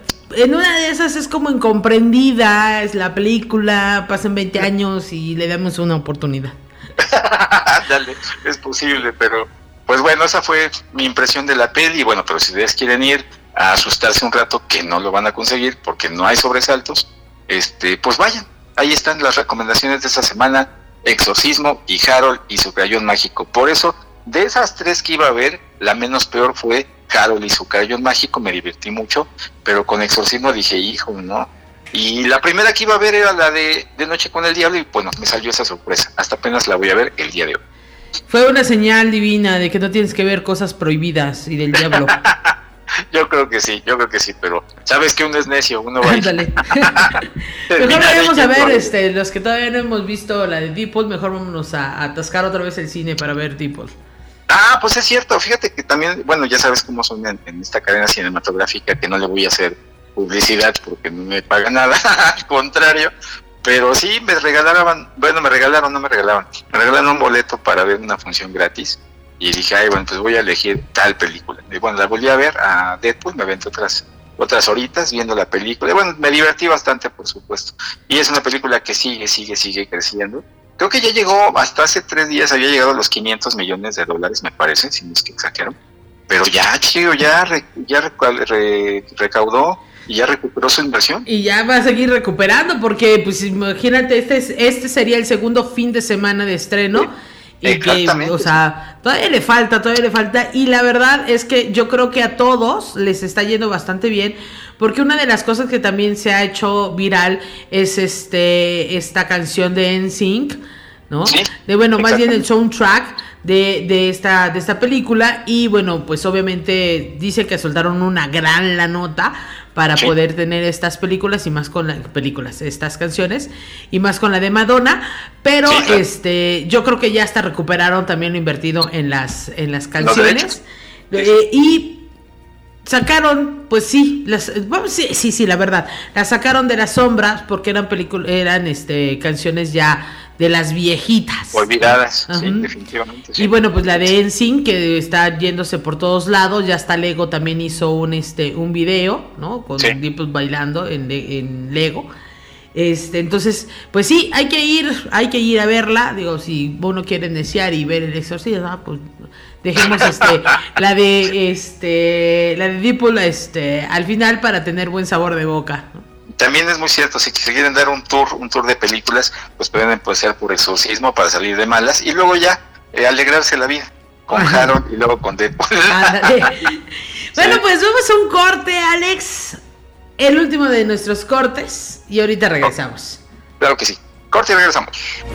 es como incomprendida, es la película, pasan 20 años y le damos una oportunidad. Dale, es posible, pero pues bueno, esa fue mi impresión de la peli. Y bueno, pero si ustedes quieren ir a asustarse un rato, que no lo van a conseguir porque no hay sobresaltos, pues vayan, ahí están las recomendaciones de esta semana: Exorcismo y Harold y su crayón mágico. Por eso, de esas tres que iba a ver, la menos peor fue Harold y su crayón mágico, me divertí mucho, pero con Exorcismo dije, hijo, no. Y la primera que iba a ver era la de Noche con el Diablo, y bueno, me salió esa sorpresa, hasta apenas la voy a ver el día de hoy. Fue una señal divina de que no tienes que ver cosas prohibidas y del diablo. Yo creo que sí, pero sabes que uno es necio, uno va a ir. Ándale. Mejor vayamos a ver, los que todavía no hemos visto la de Deadpool, mejor vámonos a atascar otra vez el cine para ver Deadpool. Pues es cierto, fíjate que también, bueno, ya sabes cómo son en esta cadena cinematográfica, que no le voy a hacer publicidad porque no me paga nada, al contrario, pero sí me regalaron un boleto para ver una función gratis y dije, bueno, pues voy a elegir tal película. Y bueno, la volví a ver, a Deadpool, me aventé otras horitas viendo la película. Y bueno, me divertí bastante, por supuesto. Y es una película que sigue creciendo. Creo que ya llegó, hasta hace 3 días había llegado a los $500 millones, me parece, si no es que exagero. Pero ya, chico, ya recaudó y ya recuperó su inversión. Y ya va a seguir recuperando, porque pues imagínate, este sería el segundo fin de semana de estreno. Sí. Y que, o sea, todavía le falta, y la verdad es que yo creo que a todos les está yendo bastante bien, porque una de las cosas que también se ha hecho viral es esta canción de NSYNC, ¿no? Sí, más bien el soundtrack de esta película, y bueno, pues obviamente dice que soltaron una gran la nota para poder tener estas películas y más con estas canciones y más con la de Madonna, pero yo creo que ya hasta recuperaron también lo invertido en las canciones, y sacaron, pues sí, la verdad, las sacaron de las sombras porque eran canciones ya de las viejitas. Olvidadas, sí, definitivamente. Sí. Y bueno, pues la de NSYNC, que está yéndose por todos lados, ya hasta Lego también hizo un video, ¿no? Con tipos bailando en Lego. Entonces, pues sí, hay que ir a verla. Digo, si uno quiere desear y ver El Exorcista, pues dejemos la de Deadpool al final para tener buen sabor de boca, ¿no? También es muy cierto, si se quieren dar un tour de películas, pues pueden empezar por Exorcismo para salir de malas y luego ya alegrarse la vida con Harold y luego con Deadpool. Bueno, pues vamos a un corte, Alex, el último de nuestros cortes, y ahorita regresamos. Claro que sí, corte y regresamos.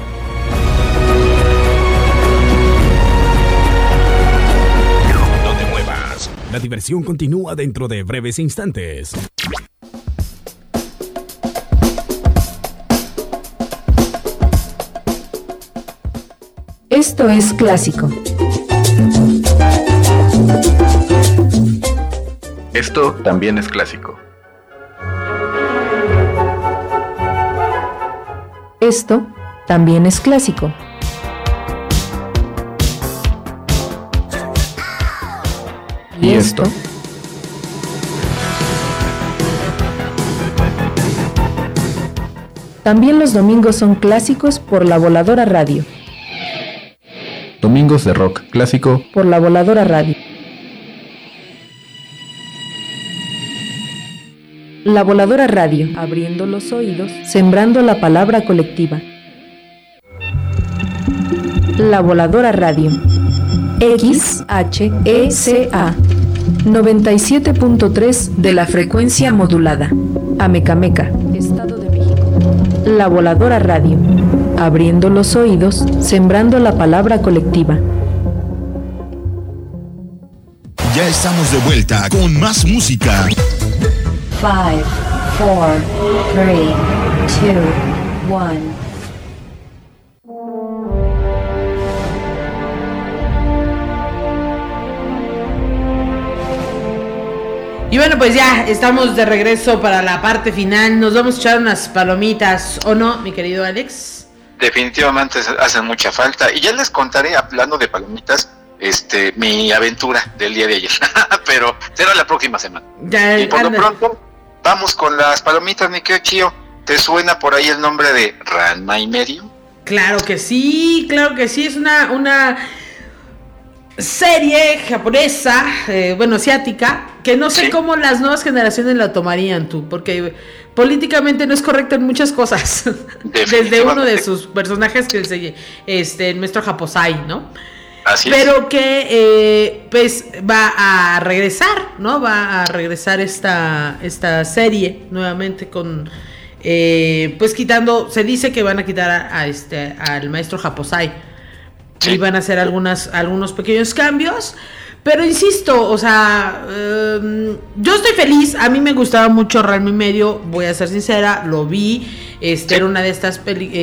No te muevas, la diversión continúa dentro de breves instantes. Esto es clásico. Esto también es clásico. Esto también es clásico. Y esto también los domingos son clásicos por La Voladora Radio. Domingos de rock clásico por La Voladora Radio. La Voladora Radio, abriendo los oídos, sembrando la palabra colectiva. La Voladora Radio. XHECA 97.3 de la frecuencia modulada. Amecameca, Estado de México. La Voladora Radio. Abriendo los oídos, sembrando la palabra colectiva. Ya estamos de vuelta con más música. 5, 4, 3, 2, 1. Y bueno, pues ya estamos de regreso para la parte final. Nos vamos a echar unas palomitas, ¿o no, mi querido Alex? Definitivamente hacen mucha falta. Y ya les contaré, hablando de palomitas, mi aventura del día de ayer. Pero será la próxima semana. Y por lo pronto, vamos con las palomitas, mi querido Chío. ¿Te suena por ahí el nombre de Ranma y medio? Claro que sí. Es una serie japonesa, asiática, que no sé cómo las nuevas generaciones la tomarían, porque políticamente no es correcto en muchas cosas. Desde uno de sus personajes, que es el maestro Japosai, ¿no? Así pero es. Que pues va a regresar, ¿no? Va a regresar esta serie nuevamente con pues quitando, se dice que van a quitar al maestro Japosai. Sí. Y van a hacer algunos pequeños cambios. Pero insisto, o sea, yo estoy feliz. A mí me gustaba mucho Ranma y medio, voy a ser sincera, lo vi. Era una de estas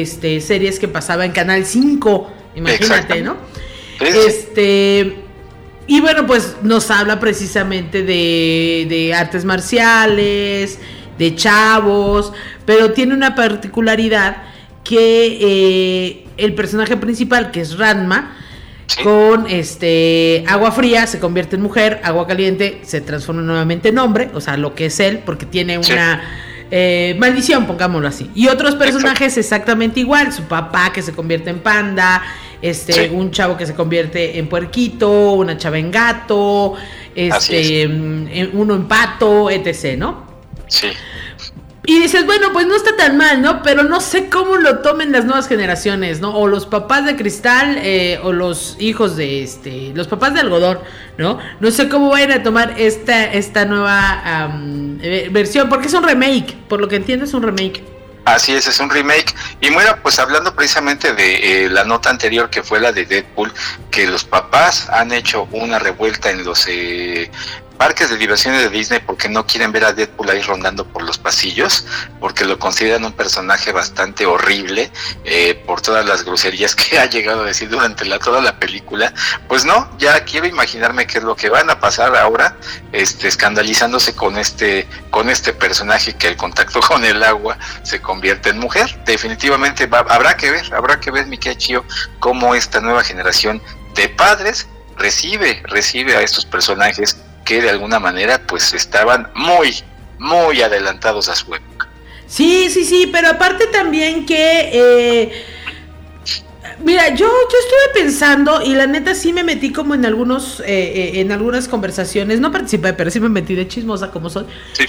series que pasaba en Canal 5, imagínate, ¿no? Y bueno, pues nos habla precisamente de artes marciales, de chavos, pero tiene una particularidad que el personaje principal, que es Ranma, con agua fría se convierte en mujer, agua caliente se transforma nuevamente en hombre, o sea, lo que es él, porque tiene una maldición, pongámoslo así. Y otros personajes exactamente igual, su papá que se convierte en panda, un chavo que se convierte en puerquito, una chava en gato, uno en pato, etc., ¿no? Sí. Y dices, bueno, pues no está tan mal, ¿no? Pero no sé cómo lo tomen las nuevas generaciones, ¿no? O los papás de cristal, o los hijos de los papás de algodón, ¿no? No sé cómo vayan a tomar esta nueva versión, porque es un remake, por lo que entiendo es un remake. Así es un remake. Y bueno, pues hablando precisamente de la nota anterior, que fue la de Deadpool, que los papás han hecho una revuelta en los parques de diversiones de Disney porque no quieren ver a Deadpool ahí rondando por los pasillos, porque lo consideran un personaje bastante horrible por todas las groserías que ha llegado a decir durante toda la película. Pues no, ya quiero imaginarme qué es lo que van a pasar ahora, escandalizándose con este personaje que al contacto con el agua se convierte en mujer. Definitivamente habrá que ver, mi querido, cómo esta nueva generación de padres recibe a estos personajes que de alguna manera pues estaban muy, muy adelantados a su época. Sí, pero aparte también que mira, yo estuve pensando y la neta sí me metí como en algunas conversaciones, no participé, pero sí me metí de chismosa como soy. Sí.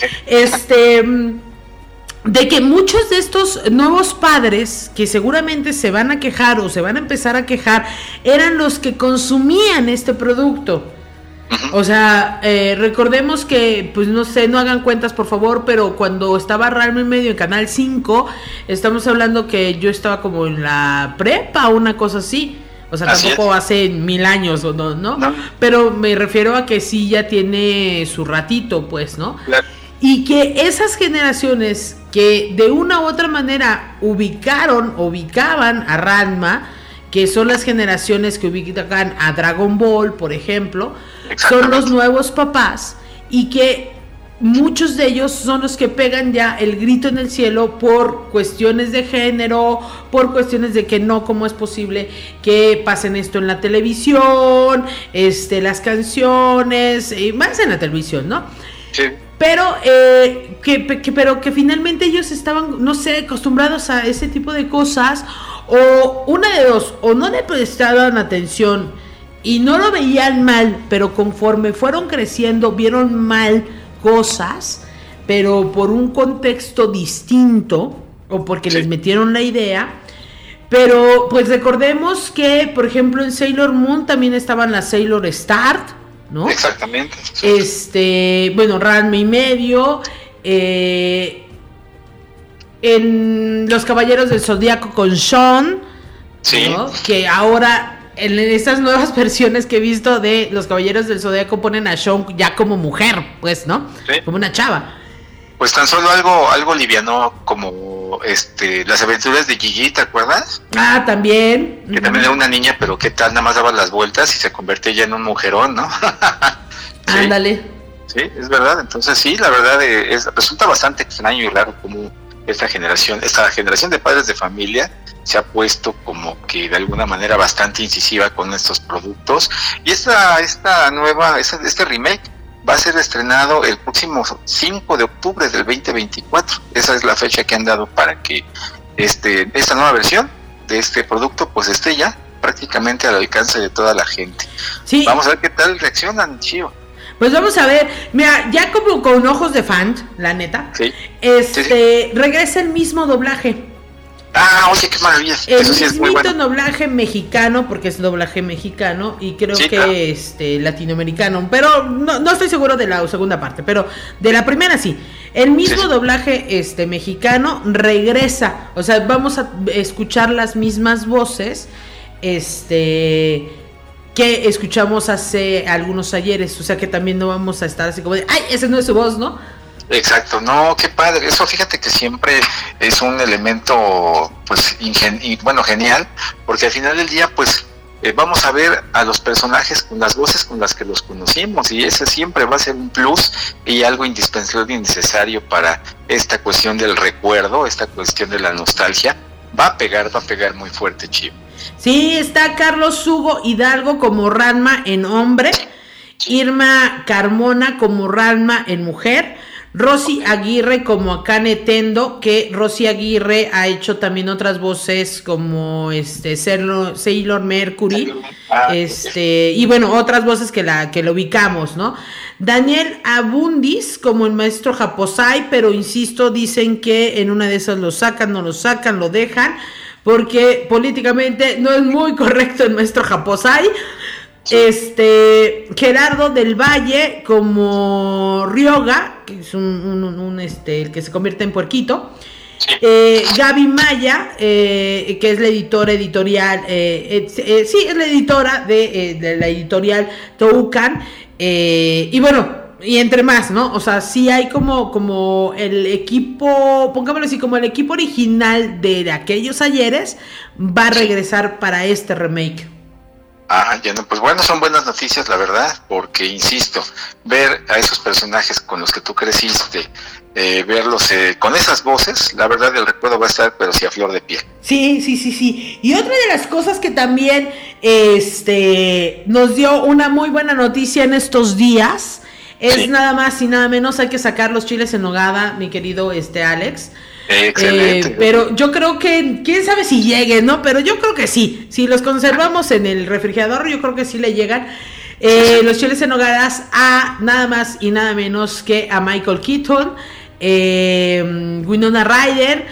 De que muchos de estos nuevos padres que seguramente se van a quejar o se van a empezar a quejar eran los que consumían este producto. O sea, recordemos que, pues no sé, no hagan cuentas por favor, pero cuando estaba Ranma y medio en Canal 5, estamos hablando que yo estaba como en la prepa o una cosa así. O sea, así tampoco es. Hace 1000 años, ¿no? Pero me refiero a que sí ya tiene su ratito, pues, ¿no? Claro. Y que esas generaciones que de una u otra manera ubicaban a Ranma, que son las generaciones que ubican a Dragon Ball, por ejemplo, son los nuevos papás, y que muchos de ellos son los que pegan ya el grito en el cielo por cuestiones de género, por cuestiones de que no, cómo es posible que pasen esto en la televisión, las canciones, más en la televisión, ¿no? Sí. Pero que finalmente ellos estaban, no sé, acostumbrados a ese tipo de cosas, o una de dos, o no le prestaban atención y no lo veían mal, pero conforme fueron creciendo vieron mal cosas, pero por un contexto distinto, o porque les metieron la idea. Pero pues recordemos que, por ejemplo, en Sailor Moon también estaban las Sailor Star, ¿no? Exactamente. Bueno, Ranma y medio, en Los Caballeros del Zodiaco con Sean, ¿no? Que ahora en estas nuevas versiones que he visto de Los Caballeros del Zodiaco ponen a Sean ya como mujer, pues, ¿no? Sí. Como una chava. Pues tan solo algo liviano como Las Aventuras de Gigi, ¿te acuerdas? Ah, también. Que también era una niña, pero qué tal, nada más daba las vueltas y se convertía ya en un mujerón, ¿no? Sí. Ándale. Sí, es verdad. Entonces sí, la verdad resulta bastante extraño y raro como esta generación de padres de familia se ha puesto como que de alguna manera bastante incisiva con estos productos. Y este remake va a ser estrenado el próximo 5 de octubre del 2024. Esa es la fecha que han dado para que esta nueva versión de este producto pues esté ya prácticamente al alcance de toda la gente. Sí. Vamos a ver qué tal reaccionan, Chío. Pues vamos a ver, mira, ya como con ojos de fan, la neta, sí. Regresa el mismo doblaje. Ah, oye, qué maravilla. Eso sí es muy bueno. Doblaje mexicano, porque es doblaje mexicano, y creo que latinoamericano, pero no estoy seguro de la segunda parte, pero de la primera sí. El mismo doblaje mexicano regresa, o sea, vamos a escuchar las mismas voces, que escuchamos hace algunos ayeres, o sea que también no vamos a estar así como de, ay, esa no es su voz, ¿no? Exacto, no, qué padre, eso fíjate que siempre es un elemento, pues, genial, porque al final del día, pues, vamos a ver a los personajes con las voces con las que los conocimos, y ese siempre va a ser un plus y algo indispensable y necesario para esta cuestión del recuerdo, esta cuestión de la nostalgia. Va a pegar muy fuerte, Chío. Sí, está Carlos Hugo Hidalgo como Ranma en hombre, Irma Carmona como Ranma en mujer, Rosy Aguirre como Akane Tendo, que Rosy Aguirre ha hecho también otras voces como Sailor Mercury, y bueno, otras voces que lo ubicamos, ¿no? Daniel Abundis como el maestro Japosai, pero insisto, dicen que en una de esas lo sacan, no lo sacan, lo dejan, porque políticamente no es muy correcto el maestro Japosai. Gerardo del Valle como Ryoga, que es el que se convierte en puerquito. Gaby Maya, que es la editorial, es la editora de la editorial Toucan, y bueno, y entre más, ¿no? O sea, sí hay como el equipo, pongámoslo así, como el equipo original de aquellos ayeres va a regresar para este remake. Ya no, pues bueno, son buenas noticias, la verdad, porque insisto, ver a esos personajes con los que tú creciste, verlos con esas voces, la verdad el recuerdo va a estar, pero sí a flor de piel. Sí. Y otra de las cosas que también nos dio una muy buena noticia en estos días es nada más y nada menos, hay que sacar los chiles en nogada, mi querido Alex. Excelente. Pero yo creo que, quién sabe si lleguen, ¿no? Pero yo creo que sí. Si los conservamos en el refrigerador, yo creo que sí le llegan los chiles en nogadas a nada más y nada menos que a Michael Keaton, Winona Ryder,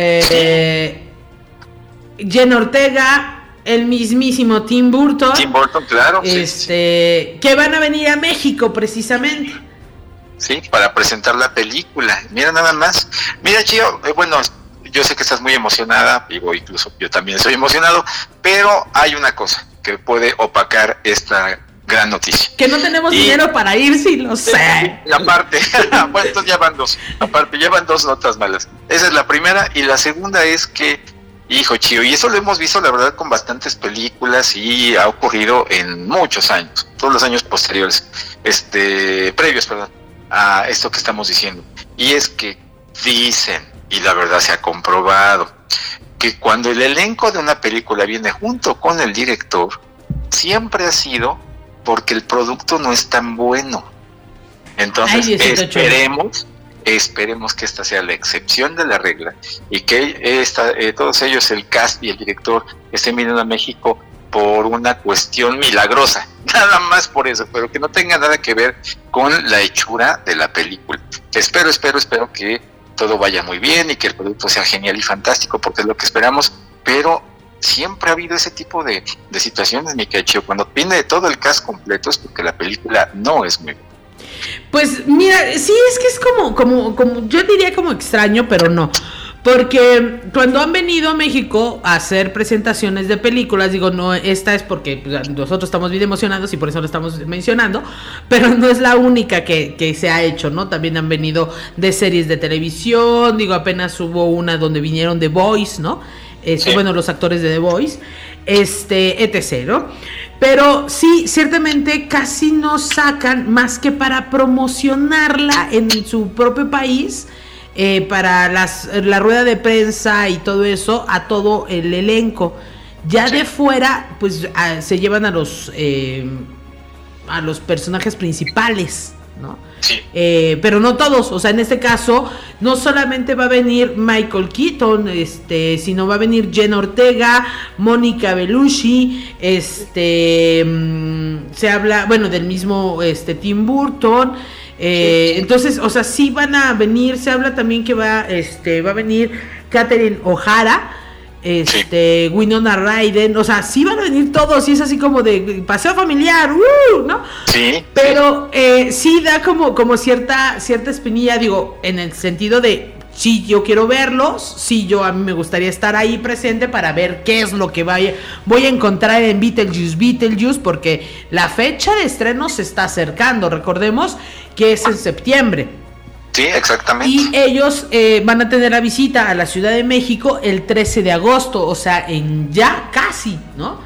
Jenna Ortega, el mismísimo Tim Burton. Tim Burton, claro. Que van a venir a México precisamente. Sí, para presentar la película. Mira nada más. Mira, Chío, bueno, yo sé que estás muy emocionada, digo, incluso yo también estoy emocionado, pero hay una cosa que puede opacar esta gran noticia. Que no tenemos dinero para ir, sí, lo sé. Y aparte, bueno, entonces ya van dos. Aparte, ya van dos notas malas. Esa es la primera, y la segunda es que, hijo, Chío, y eso lo hemos visto, la verdad, con bastantes películas, y ha ocurrido en muchos años, todos los años posteriores, previos, a esto que estamos diciendo, y es que dicen, y la verdad se ha comprobado, que cuando el elenco de una película viene junto con el director, siempre ha sido porque el producto no es tan bueno. Entonces, esperemos que esta sea la excepción de la regla, y que todos ellos, el cast y el director, estén viniendo a México por una cuestión milagrosa, nada más por eso, pero que no tenga nada que ver con la hechura de la película. Espero que todo vaya muy bien y que el producto sea genial y fantástico, porque es lo que esperamos, pero siempre ha habido ese tipo de situaciones, mi querido. Cuando viene de todo el cast completo es porque la película no es muy buena. Pues mira, sí, es que es como yo diría como extraño, pero no. Porque cuando han venido a México a hacer presentaciones de películas, digo, no, esta es porque nosotros estamos bien emocionados y por eso lo estamos mencionando, pero no es la única que se ha hecho, ¿no? También han venido de series de televisión, digo, apenas hubo una donde vinieron The Voice, ¿no? Bueno, los actores de The Voice, etc., ¿no? Pero sí, ciertamente casi no sacan más que para promocionarla en su propio país, para la rueda de prensa y todo eso, a todo el elenco. Ya de fuera, pues se llevan a los personajes principales, ¿no? Pero no todos, o sea, en este caso no solamente va a venir Michael Keaton, sino va a venir Jenna Ortega, Mónica Bellucci, se habla, bueno, del mismo Tim Burton. Entonces, o sea, sí van a venir, se habla también que va a venir Catherine O'Hara, Winona Ryder, o sea, sí van a venir todos, y es así como de paseo familiar, ¿no? Sí. Pero sí da como cierta espinilla, digo, en el sentido de sí, yo quiero verlos, sí, a mí me gustaría estar ahí presente para ver qué es lo que voy a encontrar en Beetlejuice, porque la fecha de estreno se está acercando, recordemos que es en septiembre. Sí, exactamente. Y ellos van a tener la visita a la Ciudad de México el 13 de agosto, o sea, en ya casi, ¿no?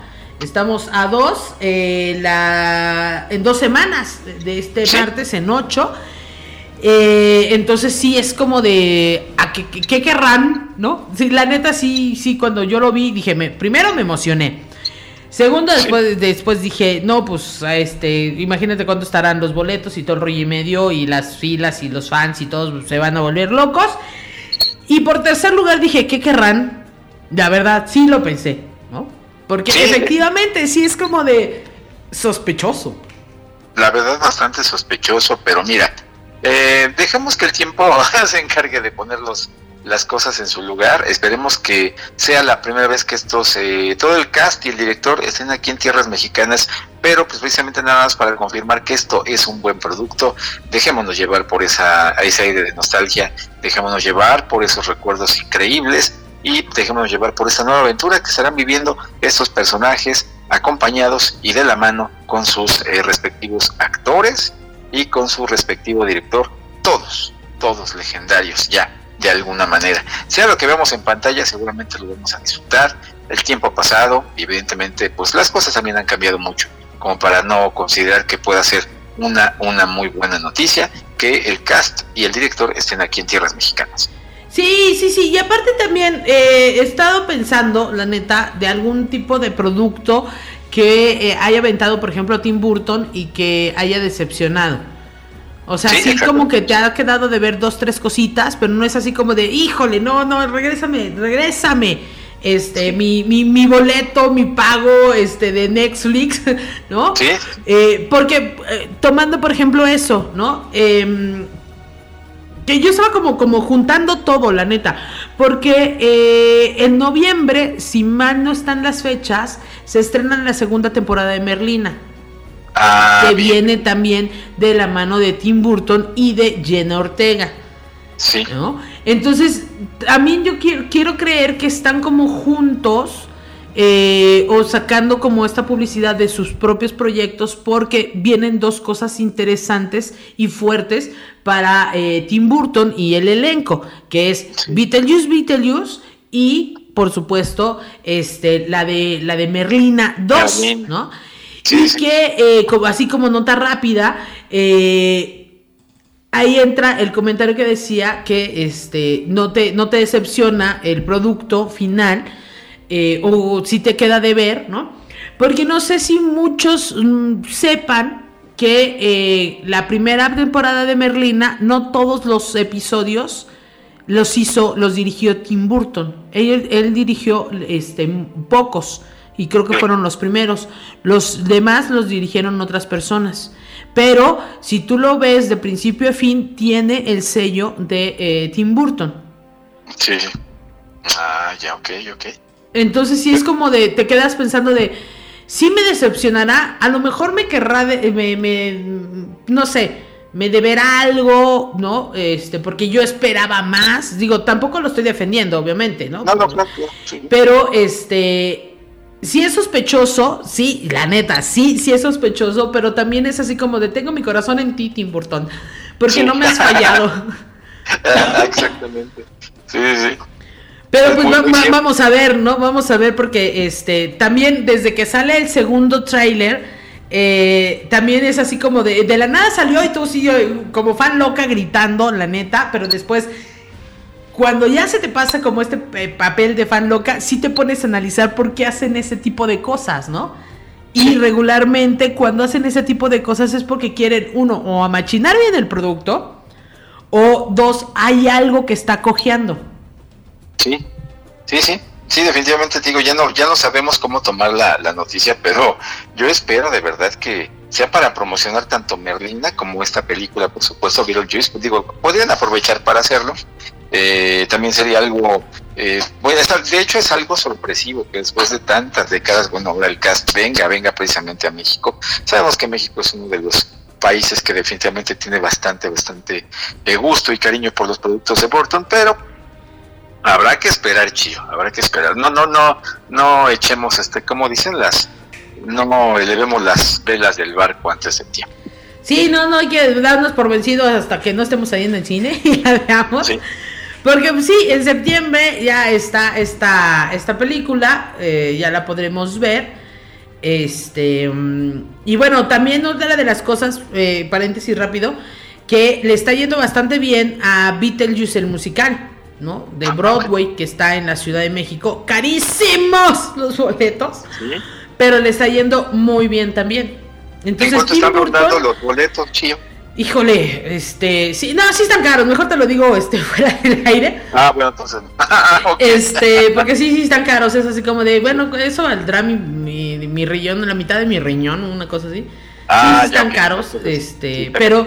Estamos a 2, en 2 semanas, de este martes en 8. Entonces sí es como de ¿a qué querrán? ¿No? Sí, la neta sí, cuando yo lo vi dije, primero me emocioné. Segundo, después dije, no, pues imagínate cuánto estarán los boletos y todo el rollo y medio, y las filas y los fans y todos se van a volver locos. Y por tercer lugar dije, ¿qué querrán? La verdad, sí lo pensé, ¿no? Porque efectivamente sí es como de sospechoso. La verdad, bastante sospechoso, pero mira, dejemos que el tiempo se encargue de poner las cosas en su lugar. Esperemos que sea la primera vez que todo el cast y el director estén aquí en tierras mexicanas, pero pues precisamente nada más para confirmar que esto es un buen producto. Dejémonos llevar por ese aire de nostalgia, dejémonos llevar por esos recuerdos increíbles y dejémonos llevar por esta nueva aventura que estarán viviendo estos personajes acompañados y de la mano con sus respectivos actores y con su respectivo director, todos legendarios ya, de alguna manera. Sea lo que vemos en pantalla, seguramente lo vamos a disfrutar. El tiempo ha pasado y evidentemente pues las cosas también han cambiado mucho, como para no considerar que pueda ser una muy buena noticia que el cast y el director estén aquí en tierras mexicanas. Sí, y aparte también he estado pensando, la neta, de algún tipo de producto que haya aventado, por ejemplo, Tim Burton y que haya decepcionado. O sea, sí como que te ha quedado de ver 2-3 cositas, pero no es así como de, híjole, no, regrésame, mi boleto, mi pago, de Netflix, ¿no? Sí. Porque, tomando por ejemplo eso, ¿no? Que yo estaba como juntando todo, la neta, porque en noviembre, si mal no están las fechas, se estrena la segunda temporada de Merlina. Que viene también de la mano de Tim Burton y de Jenna Ortega. Sí. ¿No? Entonces, también yo quiero creer que están como juntos o sacando como esta publicidad de sus propios proyectos, porque vienen dos cosas interesantes y fuertes para Tim Burton y el elenco, que es Beetlejuice y, por supuesto, la de Merlina 2, ¿no? Sí, y que, así como nota rápida, ahí entra el comentario que decía que no te decepciona el producto final, o si te queda de ver, ¿no? Porque no sé si muchos sepan que la primera temporada de Merlina, no todos los episodios los dirigió Tim Burton. Él dirigió pocos. Y creo que fueron los primeros. Los demás los dirigieron otras personas. Pero si tú lo ves de principio a fin, tiene el sello de Tim Burton. Sí. Ya, ok. Entonces sí es como de, te quedas pensando de, sí me decepcionará, a lo mejor me querrá, no sé, me deberá algo, ¿no? Porque yo esperaba más. Digo, tampoco lo estoy defendiendo, obviamente, ¿no? No, claro. Sí. Pero sí es sospechoso, sí, la neta, sí es sospechoso, pero también es así como de, tengo mi corazón en ti, Tim Burton, porque no me has fallado. Exactamente. Sí. Pero pues vamos a ver, ¿no? Vamos a ver, porque también desde que sale el segundo tráiler, también es así como de la nada salió y tú sí, como fan loca gritando, la neta, pero después, cuando ya se te pasa como papel de fan loca, sí te pones a analizar por qué hacen ese tipo de cosas, ¿no? Y regularmente cuando hacen ese tipo de cosas es porque quieren, uno, o amachinar bien el producto, o dos, hay algo que está cojeando. Sí, definitivamente te digo, ya no sabemos cómo tomar la noticia, pero yo espero de verdad que sea para promocionar tanto Merlina como esta película, por supuesto, Beetlejuice. Pues digo, podrían aprovechar para hacerlo. También sería algo, bueno, de hecho es algo sorpresivo que después de tantas décadas, bueno, ahora el cast venga precisamente a México. Sabemos que México es uno de los países que definitivamente tiene bastante gusto y cariño por los productos de Burton, pero habrá que esperar, Chío, habrá que esperar. No echemos, como dicen, no elevemos las velas del barco antes de tiempo. Sí, no hay que darnos por vencidos hasta que no estemos ahí en el cine y la veamos. Sí. Porque sí, en septiembre ya está esta película, ya la podremos ver. Y bueno, también otra de las cosas, paréntesis rápido, que le está yendo bastante bien a Beetlejuice el musical, ¿no? De Broadway, que está en la Ciudad de México. Carísimos los boletos, ¿sí? Pero le está yendo muy bien también. Entonces, ¿en cuánto están rondando los boletos, Chío? Híjole, sí están caros, mejor te lo digo fuera del aire. Bueno, entonces. Okay. Porque sí están caros, es así como de, bueno, eso valdrá mi riñón, la mitad de mi riñón, una cosa así. Sí están caros, sí, pero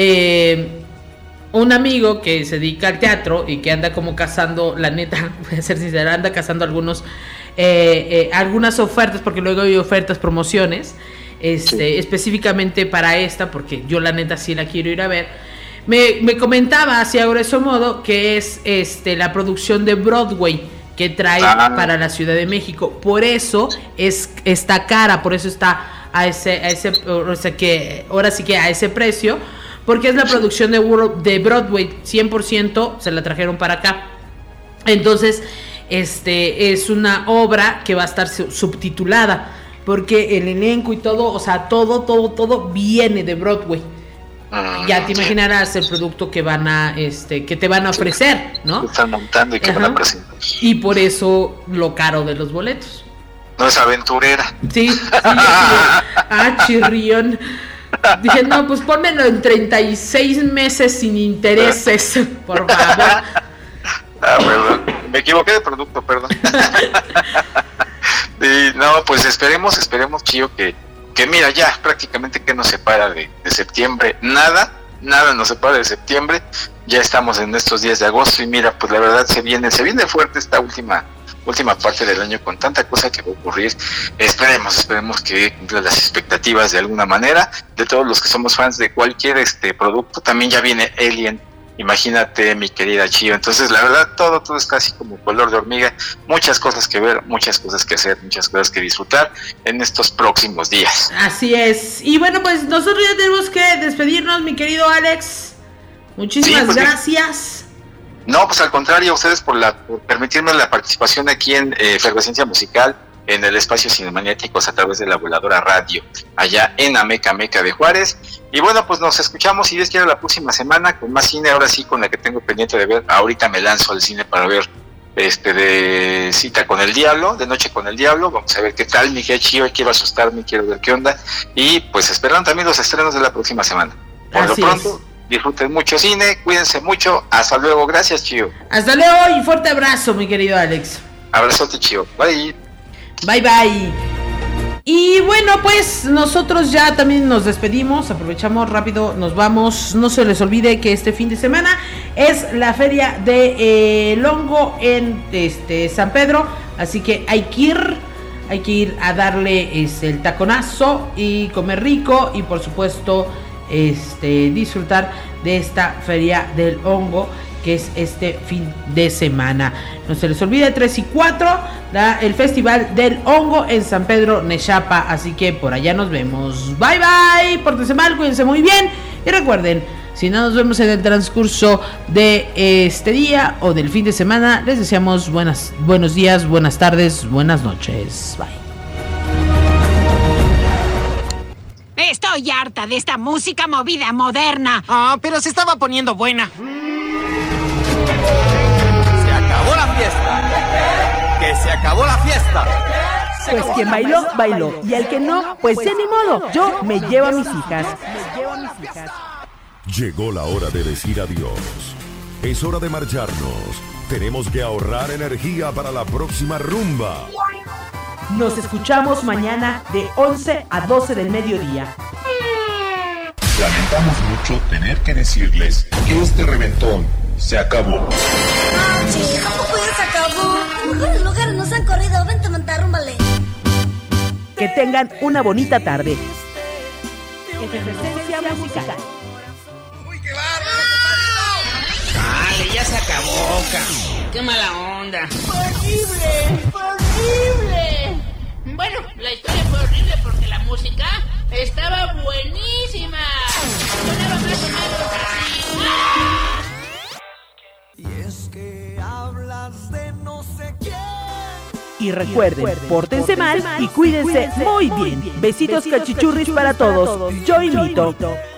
un amigo que se dedica al teatro y que anda como cazando, la neta, voy a ser sincera, anda cazando algunas ofertas, porque luego hay ofertas, promociones. Específicamente para esta, porque yo la neta sí la quiero ir a ver. Me comentaba así a grosso modo que es la producción de Broadway que trae para la Ciudad de México. Por eso está cara, por eso está a ese o sea que ahora sí que a ese precio, porque es la producción de Broadway 100%, se la trajeron para acá. Entonces, es una obra que va a estar subtitulada, porque el elenco y todo, o sea, todo viene de Broadway. Ya te imaginarás el producto que van a, que te van a ofrecer, ¿no? Que están montando y que van a presentar. Y por eso lo caro de los boletos. No es aventurera. Sí, chirrión. Dije, no, pues pónmelo en 36 meses sin intereses, por favor. Bueno, me equivoqué de producto, perdón. No, pues esperemos, Chío, que mira, ya prácticamente que nos separa de septiembre, nada nos separa de septiembre, ya estamos en estos días de agosto y mira, pues la verdad se viene fuerte esta última parte del año con tanta cosa que va a ocurrir. Esperemos que cumpla las expectativas de alguna manera, de todos los que somos fans de cualquier producto. También ya viene Alien, imagínate, mi querida Chío. Entonces la verdad todo es casi como color de hormiga, muchas cosas que ver, muchas cosas que hacer, muchas cosas que disfrutar en estos próximos días. Así es. Y bueno, pues nosotros ya tenemos que despedirnos, mi querido Alex. Muchísimas gracias. No, pues al contrario, a ustedes por permitirme la participación aquí en Efervescencia Musical, en el espacio Cinemaniáticos a través de la Voladora Radio, allá en Amecameca de Juárez. Y bueno, pues nos escuchamos, si Dios quiere, la próxima semana con más cine, ahora sí con la que tengo pendiente de ver. Ahorita me lanzo al cine para ver de Cita con el Diablo, de Noche con el Diablo. Vamos a ver qué tal, mi querida Chío, quiero asustarme, quiero ver qué onda. Y pues esperando también los estrenos de la próxima semana. Por lo pronto, disfruten mucho cine, cuídense mucho, hasta luego, gracias, Chío. Hasta luego y fuerte abrazo, mi querido Alex. Abrazote, Chío, bye. Bye. Y bueno, pues nosotros ya también nos despedimos, aprovechamos rápido, nos vamos. No se les olvide que este fin de semana es la feria de El Hongo en San Pedro, así que hay que ir a darle el taconazo y comer rico y por supuesto disfrutar de esta feria del hongo que es este fin de semana. No se les olvide, 3 y 4, el Festival del Hongo en San Pedro Nexapa, así que por allá nos vemos. Bye, pórtense mal, cuídense muy bien y recuerden, si no nos vemos en el transcurso de este día o del fin de semana, les deseamos buenos días, buenas tardes, buenas noches. Bye. Estoy harta de esta música movida moderna. Pero se estaba poniendo buena. Se acabó la fiesta. Que se acabó la fiesta. Pues quien bailó, bailó. Y el que no, pues ya ni modo. Yo me llevo a mis hijas. Llegó la hora de decir adiós. Es hora de marcharnos. Tenemos que ahorrar energía para la próxima rumba. Nos escuchamos mañana de 11 a 12 del mediodía. Lamentamos mucho tener que decirles que este reventón se acabó. Sí, ¿cómo ya se acabó? Los mejores lugares nos han corrido. Vente, montarrúmbale. Que tengan una bonita tarde. Efervescencia Musical. ¡Uy, qué bárbaro! Dale, ya se acabó, cabrón. ¡Qué mala onda! ¡Horrible! Bueno, la historia fue horrible porque la música estaba buenísima. Sonaba más o menos así. Y es que hablas de no sé quién. Y recuerden, pórtense mal y cuídense muy bien. Besitos cachichurris para todos. Yo invito.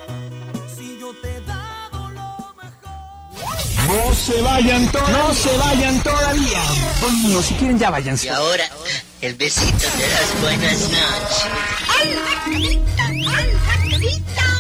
No se vayan todavía. Bueno, si quieren ya váyanse. Y ahora, el besito de las buenas noches. ¡Alza, carita! ¡Alza, carita!